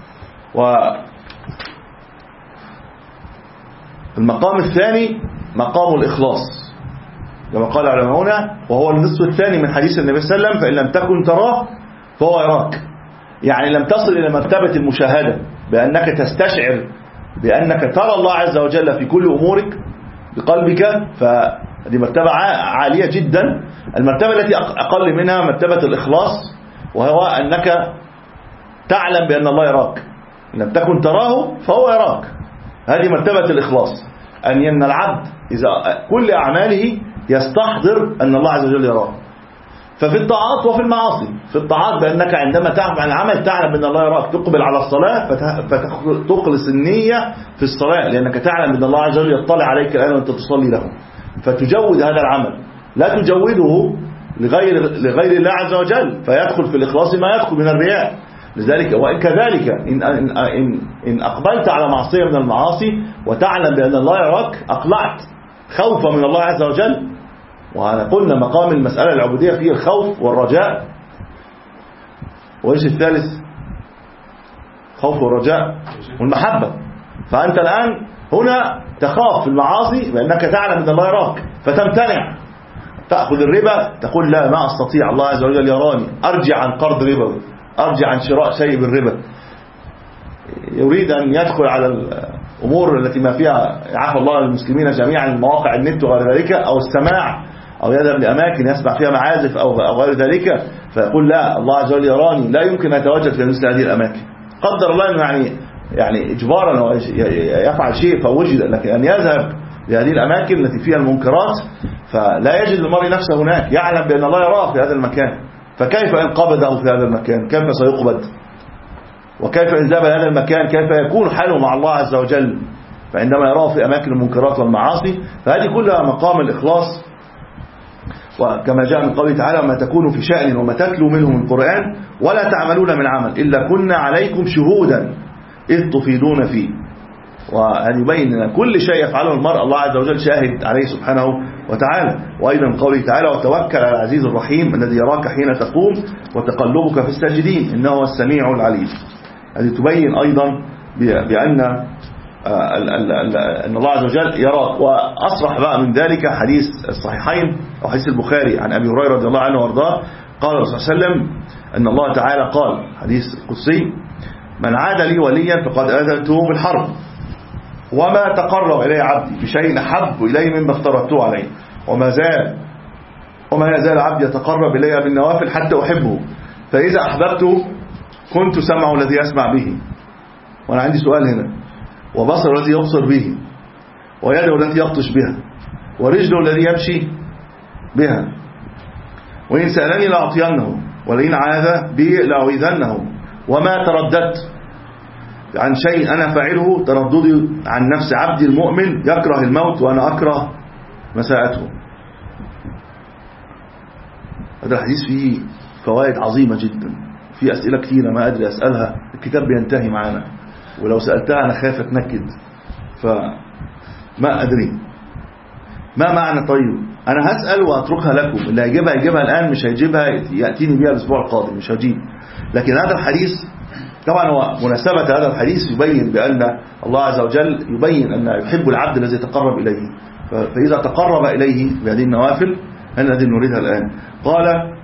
S1: والمقام الثاني مقام الإخلاص كما قال علماؤنا، وهو النصف الثاني من حديث النبي صلى الله عليه وسلم فإن لم تكن تراه فهو يراك، يعني لم تصل إلى مرتبة المشاهدة بأنك تستشعر بأنك ترى الله عز وجل في كل أمورك بقلبك، فدي مرتبة عالية جدا. المرتبة التي أقل منها مرتبة الإخلاص، وهو أنك تعلم بأن الله يراك، إن لم تكن تراه فهو يراك. هذه مرتبة الإخلاص، أن ين العبد إذا كل أعماله يستحضر أن الله عز وجل يراه. ففي الطاعات وفي المعاصي. في الطاعات بأنك عندما تعمل عن العمل تعلم أن الله يراك، تقبل على الصلاة فتخلص النية في الصلاة لأنك تعلم أن الله عز وجل يطلع عليك الآن وأنت تصلي له، فتجود هذا العمل، لا تجوده لغير لغير الله عز وجل فيدخل في الإخلاص ما يدخل من الرياء. لذلك وإن كذلك إن, إن, إن, إن أقبلت على معصية من المعاصي وتعلم بأن الله يراك أقلعت خوفا من الله عز وجل. وأنا قلنا مقام المسألة العبودية فيه الخوف والرجاء. وإيش الثالث؟ خوف والرجاء والمحبة. فأنت الآن هنا تخاف في المعاصي بأنك تعلم أن الله يراك فتمتنع، تأخذ الربا تقول لا ما أستطيع الله عز وجل يراني، أرجع عن قرض ربا، أرجع عن شراء شيء بالربا. يريد أن يدخل على الأمور التي ما فيها عفى الله المسلمين جميعا، مواقع النت وغير ذلك، أو السماع، أو يذهب لأماكن يسمع فيها معازف أو غير ذلك، فيقول لا الله عز وجل يراني، لا يمكن أن يتواجد في مثل هذه الأماكن. قدر الله أنه يعني يعني إجبارا يفعل شيء فوجد، لكن أن يذهب لهذه الأماكن التي فيها المنكرات فلا يجد المرء نفسه هناك، يعلم بأن الله يراه في هذا المكان، فكيف إن قبضه في هذا المكان؟ كيف سيقبض؟ وكيف إن ذهب هذا المكان كيف يكون حاله مع الله عز وجل فعندما يراه في أماكن المنكرات والمعاصي؟ فهذه كلها مقام الإخلاص. وكما جاء من قوله تعالى ما تكونوا في شأن وما تتلو منه من قرآن ولا تعملون من عمل إلا كنا عليكم شهودا إذ تفيدون فيه. وأن يبين أن كل شيء يفعله المرء الله عز وجل شاهد عليه سبحانه وتعالى. وأيضا قوله تعالى وتوكل على العزيز الرحيم الذي يراك حين تقوم وتقلبك في الساجدين إنه هو السميع العليم. هذه تبين أيضا بأن أن الله عز وجل يراك. وأصرح بقى من ذلك حديث الصحيحين أو حديث البخاري عن أبي هريرة رضي الله عنه وارضاه قال الرسول صلى الله عليه وسلم أن الله تعالى قال حديث قدسي من عاد لي وليا فقد آذنته بالحرب وما تقرب إلي عبدي بشيء أحب إلي مما افترضته عليه وما زال وما يزال عبدي يتقرب إلي بالنوافل حتى أحبه فإذا أحببته كنت سمعه الذي يسمع به. وأنا عندي سؤال هنا، وبصر الذي يبصر به ويده التي يبطش بها ورجله الذي يمشي بها وإن سألني لأعطينه ولئن عاذ بي لأعوذنه وما ترددت عن شيء أنا فاعله ترددي عن نفس عبدي المؤمن يكره الموت وأنا أكره مساءته. هذا الحديث فيه فوائد عظيمة جدا، في أسئلة كثيرة ما أدري أسألها، الكتاب بينتهي معنا ولو سألتها أنا خايف أتنكد فما أدري ما معنى. طيب أنا هسأل وأتركها لكم، اللي هيجيبها يجيبها الآن، مش هيجيبها يأتيني بها الأسبوع القادم، مش هجيب. لكن هذا الحديث طبعا هو مناسبة هذا الحديث يبين بأن الله عز وجل يبين أن يحب العبد الذي يتقرب إليه، فإذا تقرب إليه بهذه النوافل الذي نريدها الآن. قال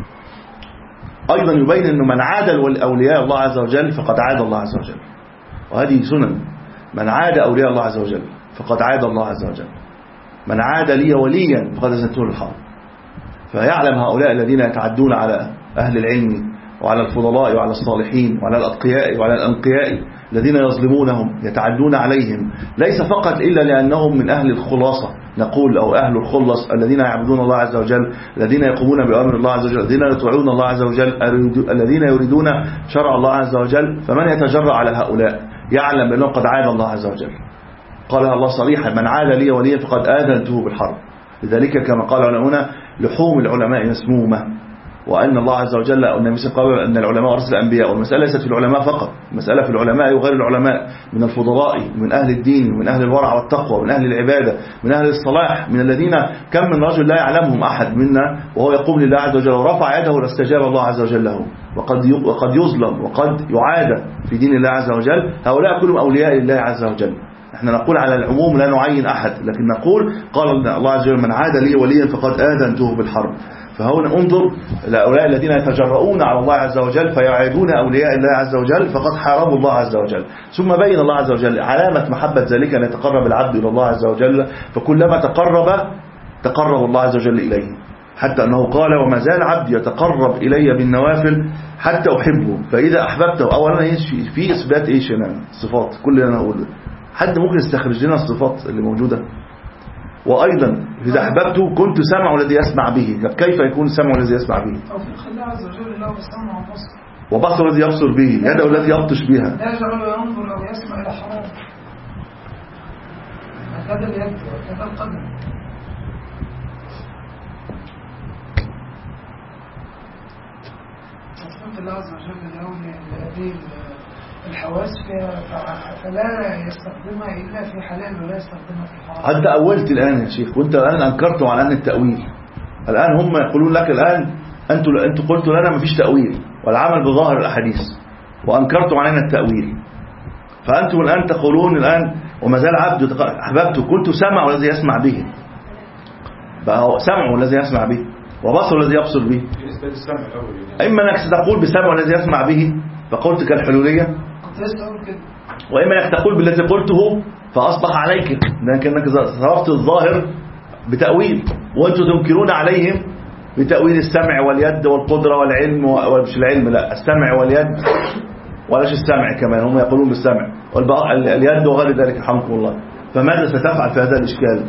S1: أيضا يبين أنه من عاد أولياء الله عز وجل فقد عاد الله عز وجل، وهذه سنن. من عاد أولياء الله عز وجل فقد عاد الله عز وجل، من عاد لي وليا فقد أذنته بالحرب. فيعلم هؤلاء الذين يتعدون على أهل العلم وعلى الفضلاء وعلى الصالحين وعلى الأتقياء وعلى الأنقياء الذين يظلمونهم يتعدون عليهم، ليس فقط إلا لأنهم من أهل الخلاصة نقول أو أهل الخلص الذين يعبدون الله عز وجل، الذين يقومون بأمر الله عز وجل، الذين يطيعون الله عز وجل، الذين يريدون شرع الله عز وجل. فمن يتجرأ على هؤلاء يعلم بأنه قد عاد الله عز وجل. قال الله صريحا من عاد لي وليا فقد آذنته بالحرب. لذلك كما قال علماؤنا لحوم العلماء مسمومة، وأن الله عز وجل النبي صلى الله عليه وسلم قال أن العلماء ورثة الأنبياء. والمسألة ليست في العلماء فقط، المسألة في العلماء وغير العلماء، من الفضلاء من أهل الدين من أهل الورع والتقوى من أهل العبادة من أهل الصلاح، من الذين كم من رجل لا يعلمهم أحد منا وهو يقوم لله عز وجل ورفع يده لاستجاب الله عز وجل له، وقد وقد يظلم وقد يعاد في دين الله عز وجل. هؤلاء كلهم أولياء الله عز وجل. احنا نقول على العموم لا نعين أحد، لكن نقول قال الله عز وجل من عاد لي وليا فقد آذنته بالحرب. فهنا انظر لأولئك الذين يتجرؤون على الله عز وجل فيعادون أولياء الله عز وجل فقد حاربوا الله عز وجل. ثم بين الله عز وجل علامة محبة ذلك أن يتقرب العبد إلى الله عز وجل، فكلما تقرب تقرب الله عز وجل إليه، حتى أنه قال وما زال عبدي يتقرب إلي بالنوافل حتى أحبه فإذا أحببته. أولا في إثبات إيش هنا؟ صفات. كل اللي أنا أقوله حد ممكن يستخرج لنا الصفات اللي موجودة؟ وأيضا إذا أحببته كنت سمع الذي يسمع به. كيف يكون السمع الذي يسمع به؟
S3: توفيق الله عز وجل له السمع والبصر
S1: وبصر الذي يبصر به، يده التي يبطش بها.
S3: لا يجعل ينظر أو يسمع إلى حرام. هكذا اليد وهكذا القدم. توفيق الله عز وجل له لهذه الحواس فلا يستخدمها إلا في حلال ولا يستخدمها في حرام.
S1: أنت أولت الآن يا شيخ، وأنت الآن أنكرت على أن التأويل. الآن هم يقولون لك الآن أنتوا أنتوا قلتوا لنا ما فيش تأويل والعمل بظاهر الأحاديث، وأنكرتوا علينا التأويل. فأنتم الآن تقولون الآن وما زال عبد أحببته كنت سمع الذي يسمع به، فهو سمع الذي يسمع به وبصر الذي يبصر به. إما أنك ستقول بسمع الذي يسمع به فقلت كالحلولية، وإما أنك تقول بالذي قلته فأصبح عليك لكنك صرفت الظاهر بتأويل، وأنتم تنكرون عليهم بتأويل السمع واليد والقدرة والعلم، ومش العلم لا السمع واليد، ولاش السمع كمان هم يقولون بالسمع واليد وغير ذلك رحمكم الله. فماذا ستفعل في هذا الإشكال؟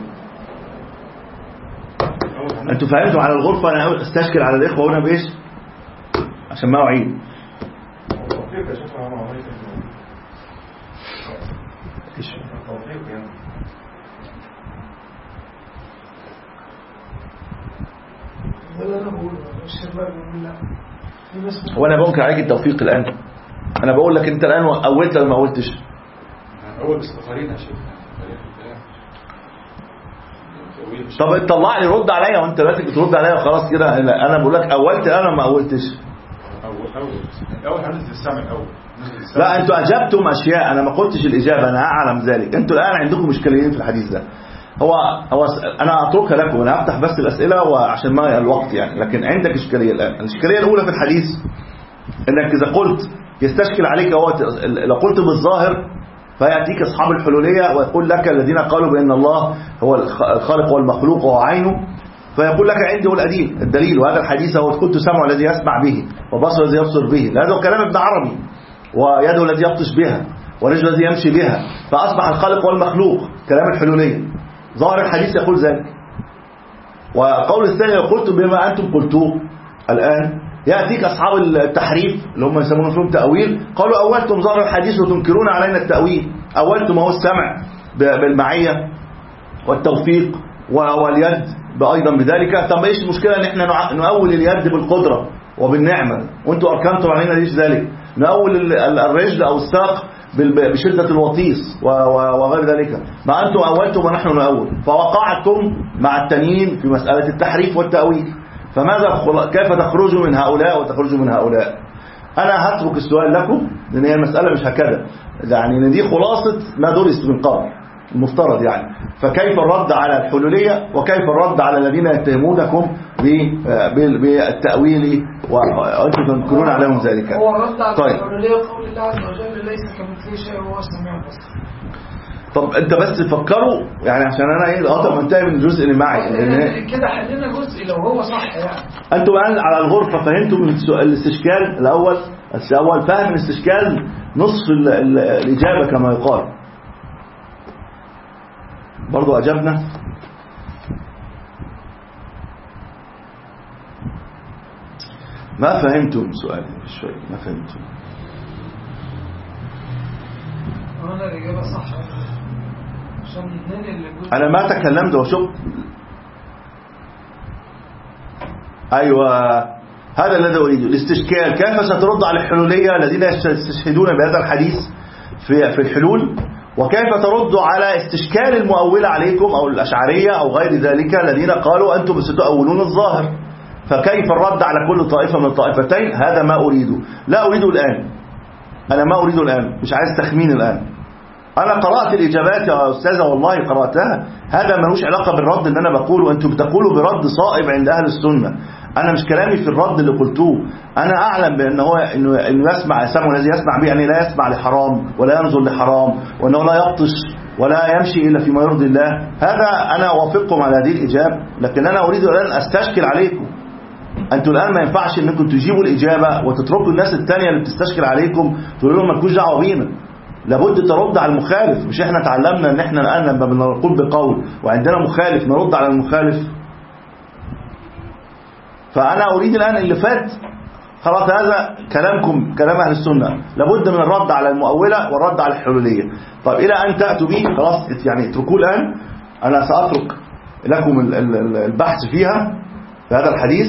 S1: أنتم فهمتوا على الغرفة؟ أنا استشكل على الإخوة هنا بإيش عشان ما أعيد. وانا بنكر عليك التوفيق الان. انا بقول لك انت الان اولت ولا ما اولتش؟
S2: اول بس قرينا يا شيخ.
S1: طب طلع لي رد عليا، وانت دلوقتي بترد عليا خلاص كده. انا بقول لك اولت انا ما اولتش.
S2: اول اول اول هنزل السمع الاول.
S1: لا انتوا اجبتم اشياء انا ما قلتش الاجابه، انا اعلم ذلك. انتوا الان عندكم اشكاليين في الحديث ده. هو هو انا اتركها لكم، انا هفتح بس الاسئله وعشان ما الوقت يعني. لكن عندك اشكاليه الان. الاشكاليه الاولى في الحديث انك اذا قلت يستشكل عليك هو لو قلت بالظاهر فياتيك اصحاب الحلوليه ويقول لك الذين قالوا بان الله هو الخالق والمخلوق وهو عينه، فيقول لك عندي الدليل الدليل وهذا الحديث هو قلت سمع الذي يسمع به وبصر الذي يبصر به. هذا كلام ابن عربي. ويده الذي يبطش بها ورجله الذي يمشي بها، فاصبح الخالق والمخلوق كلام الحلوليه. ظاهر الحديث يقول ذلك. وقول الثاني لو قلت بما أنتم قلتوه الآن يأتيك أصحاب التحريف اللي هم يسمونه فيهم تأويل، قالوا أولتم ظاهر الحديث وتنكرون علينا التأويل. أولتم هو السمع بالمعية والتوفيق واليد أيضا بذلك. طب ايش المشكلة ان احنا نؤول اليد بالقدرة وبالنعمة وانتم أركنتم علينا ليش ذلك؟ نؤول الرجل أو الساق بشدة الوطيس وغير ذلك. ما أنتم أولتم ونحن نؤول، فوقعتم مع التانيين في مسألة التحريف والتأويل. فماذا كيف تخرجوا من هؤلاء وتخرجوا من هؤلاء؟ أنا هترك السؤال لكم لأن هي المسألة مش هكذا يعني، إن دي خلاصة ما درس من قبل المفترض يعني. فكيف الرد على الحلولية وكيف الرد على الذين يتهمونكم بالتأويل وأنتم تنكرون عليهم ذلك؟
S3: هو الرد على طيب. الحلولية قول الله عز وجل ليس كمثله شيء وهو السميع البصير.
S1: طب انت بس فكروا يعني عشان انا ايه القطع منتهي من الجزء اللي معي
S3: كده حلنا جزء لو هو صح يعني.
S1: انتوا الان على الغرفة فهمتوا من الاستشكال الاول الاول فهم الاستشكال نصف ال ال الاجابة كما يقال. برضو اجبنا ما فهمتم سؤالي شوي ما فهمتم.
S3: انا الاجابة صح
S1: أنا ما تكلمت وشوف. أيوة هذا الذي أريده الاستشكال. كيف سترد على الحلولية الذين يستشهدون بهذا الحديث في في الحلول، وكيف ترد على استشكال المؤولة عليكم أو الأشعرية أو غير ذلك الذين قالوا أنتم ستؤولون الظاهر. فكيف الرد على كل طائفة من الطائفتين؟ هذا ما أريده. لا أريده الآن. أنا ما أريده الآن، مش عايز تخمين الآن. أنا قرأت الإجابات يا أستاذة والله قرأتها. هذا ملوش علاقة بالرد اللي أنا بقوله، وأنتم بتقولوا برد صائب عند أهل السنة. أنا مش كلامي في الرد اللي قلتوه. أنا أعلم بأن هو إنه, إنه يسمع السمع الذي يسمع به يعني لا يسمع لحرام ولا ينظر لحرام، وأنه لا يبطش ولا يمشي إلا فيما يرضي الله. هذا أنا أوافقكم على هذه الإجابة، لكن أنا أريد الآن أستشكل عليكم. أنتم الآن ما ينفعش أنكم تجيبوا الإجابة وتتركوا الناس التانية اللي بتستشكل عليكم تقولوا لهم ما تكونش دعوة بينا. لابد ترد على المخالف. مش احنا تعلمنا ان احنا الآن لما بنقول بقول وعندنا مخالف نرد على المخالف؟ فأنا أريد الآن اللي فات خلاص هذا كلامكم كلام أهل السنة، لابد من الرد على المؤولة والرد على الحلولية. طيب إلى أن تأتوا به خلاص يعني اتركوه الآن، أنا سأترك لكم البحث فيها في هذا الحديث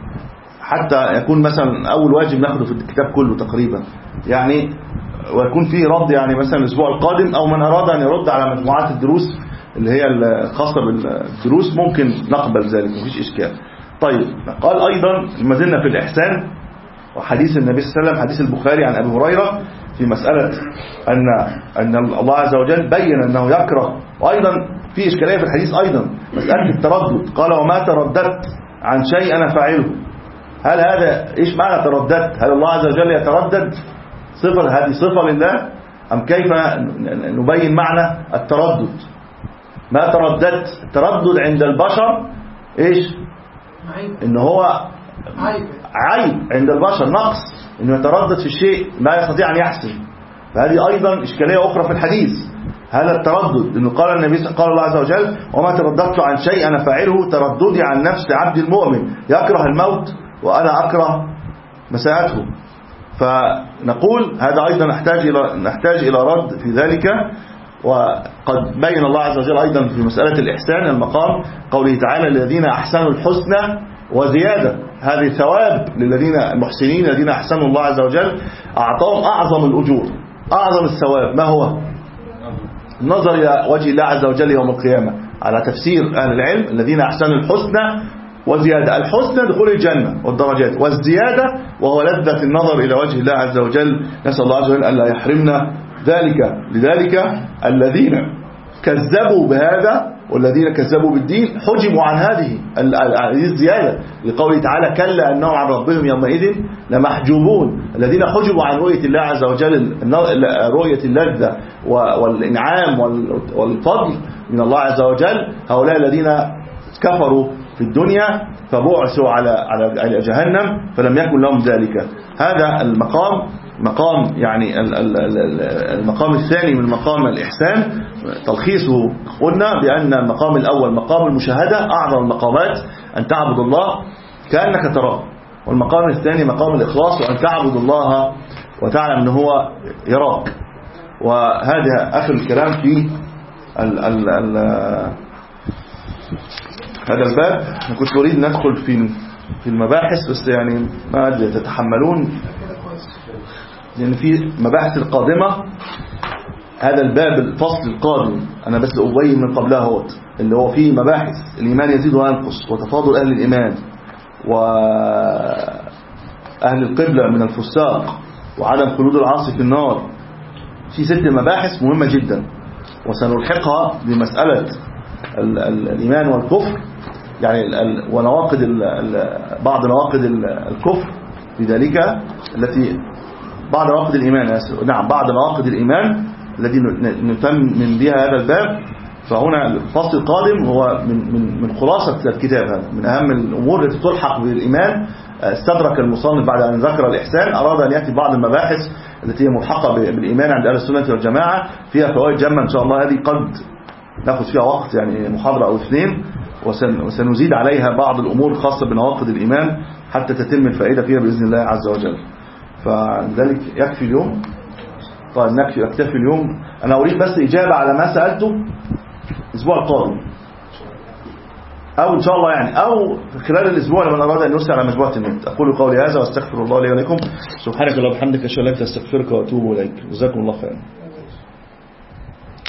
S1: حتى يكون مثلا أول واجب ناخده في الكتاب كله تقريبا يعني، ويكون فيه رد يعني مثلا الأسبوع القادم، أو من أراد أن يرد على مجموعات الدروس اللي هي الخاصة بالدروس ممكن نقبل ذلك مفيش إشكال. طيب قال أيضا ما زلنا في الإحسان وحديث النبي صلى الله عليه وسلم حديث البخاري عن أبي هريرة في مسألة أن أن الله عز وجل بين أنه يكره، وأيضا في إشكالية في الحديث أيضا مسألة التردد. قال وما ترددت عن شيء أنا فاعله. هل هذا إيش معنى ترددت؟ هل الله عز وجل يتردد؟ صفة هذه صفة لله أم كيف نبين معنى التردد؟ ما ترددت، التردد عند البشر إيش؟ إن هو
S3: عيب
S1: عيب عند البشر، نقص، إنه يتردد في الشيء لا يستطيع أن يحسن. فهذه أيضا إشكالية أخرى في الحديث. هذا التردد إنه قال النبي قال الله عز وجل وما ترددت عن شيء أنا فاعله، ترددي عن نفس عبد المؤمن يكره الموت وأنا أكره مساءته. فنقول هذا أيضا نحتاج إلى نحتاج إلى رد في ذلك. وقد بين الله عز وجل أيضا في مسألة الإحسان المقام قوله تعالى الذين أحسنوا الحسنى وزيادة، هذه ثواب للذين المحسنين الذين أحسنوا الله عز وجل أعطاهم أعظم الأجور أعظم الثواب. ما هو؟ النظر إلى وجه الله عز وجل يوم القيامة على تفسير أهل العلم الذين أحسنوا الحسنى وزيادة. الحسنى دخول الجنة والدرجات، والزيادة وهو لذة النظر إلى وجه الله عز وجل. نسأل الله عز وجل أن لا يحرمنا ذلك. لذلك الذين كذبوا بهذا والذين كذبوا بالدين حجبوا عن هذه الزيادة لقوله تعالى كلا أنهم عن ربهم يومئذ لمحجوبون. الذين حجبوا عن رؤية الله عز وجل، رؤية اللذة والإنعام والفضل من الله عز وجل، هؤلاء الذين كفروا في الدنيا فبعثوا على على جهنم فلم يكن لهم ذلك. هذا المقام مقام يعني المقام الثاني من مقام الإحسان. تلخيصه قلنا بأن المقام الأول مقام المشاهدة أعظم المقامات، أن تعبد الله كأنك تراه، والمقام الثاني مقام الإخلاص وأن تعبد الله وتعلم أنه هو يراك. وهذا آخر الكلام في ال ال ال هذا الباب. أنا كنت أريد ندخل في في المباحث بس يعني ما أدري تتحملون لأن في مباحث القادمة. هذا الباب الفصل القادم أنا بس أبين من قبلها هوت اللي هو فيه مباحث الإيمان يزيد وينقص وتفاضل أهل الإيمان وأهل القبلة من الفساق وعدم خلود العاصي في النار. في ست مباحث مهمة جدا وسنلحقها بمسألة ال ال الإيمان والكفر يعني ال ونواقض بعض نواقض الكفر بذلك التي بعض نواقض الإيمان أسف. نعم بعض نواقض الإيمان الذي نتم بها هذا الباب. فهنا الفصل القادم هو من من من خلاصة الكتاب، هذا من أهم الأمور التي تلحق بالإيمان. استدرك المصنف بعد أن ذكر الإحسان أراد أن يأتي بعض المباحث التي هي ملحقة بالإيمان عند أهل السنة والجماعة فيها فوائد جمة إن شاء الله. هذه قد نأخذ فيها وقت يعني محاضرة أو اثنين، وسنزيد عليها بعض الأمور الخاصة بنواقض الإيمان حتى تتم الفائدة فيها بإذن الله عز وجل. فذلك يكفي اليوم. طيب نكفي أكتفي اليوم. أنا أريد بس إجابة على ما سألته الأسبوع القادم أو إن شاء الله يعني أو خلال الأسبوع لمن أراد أن يرسل على مجموعة النت. أقول قولي هذا واستغفر الله لي ولكم. سبحانك اللهم وبحمدك أشهد أن لا إله إلا أنت أستغفرك وأتوب إليك. جزاكم الله خيرا.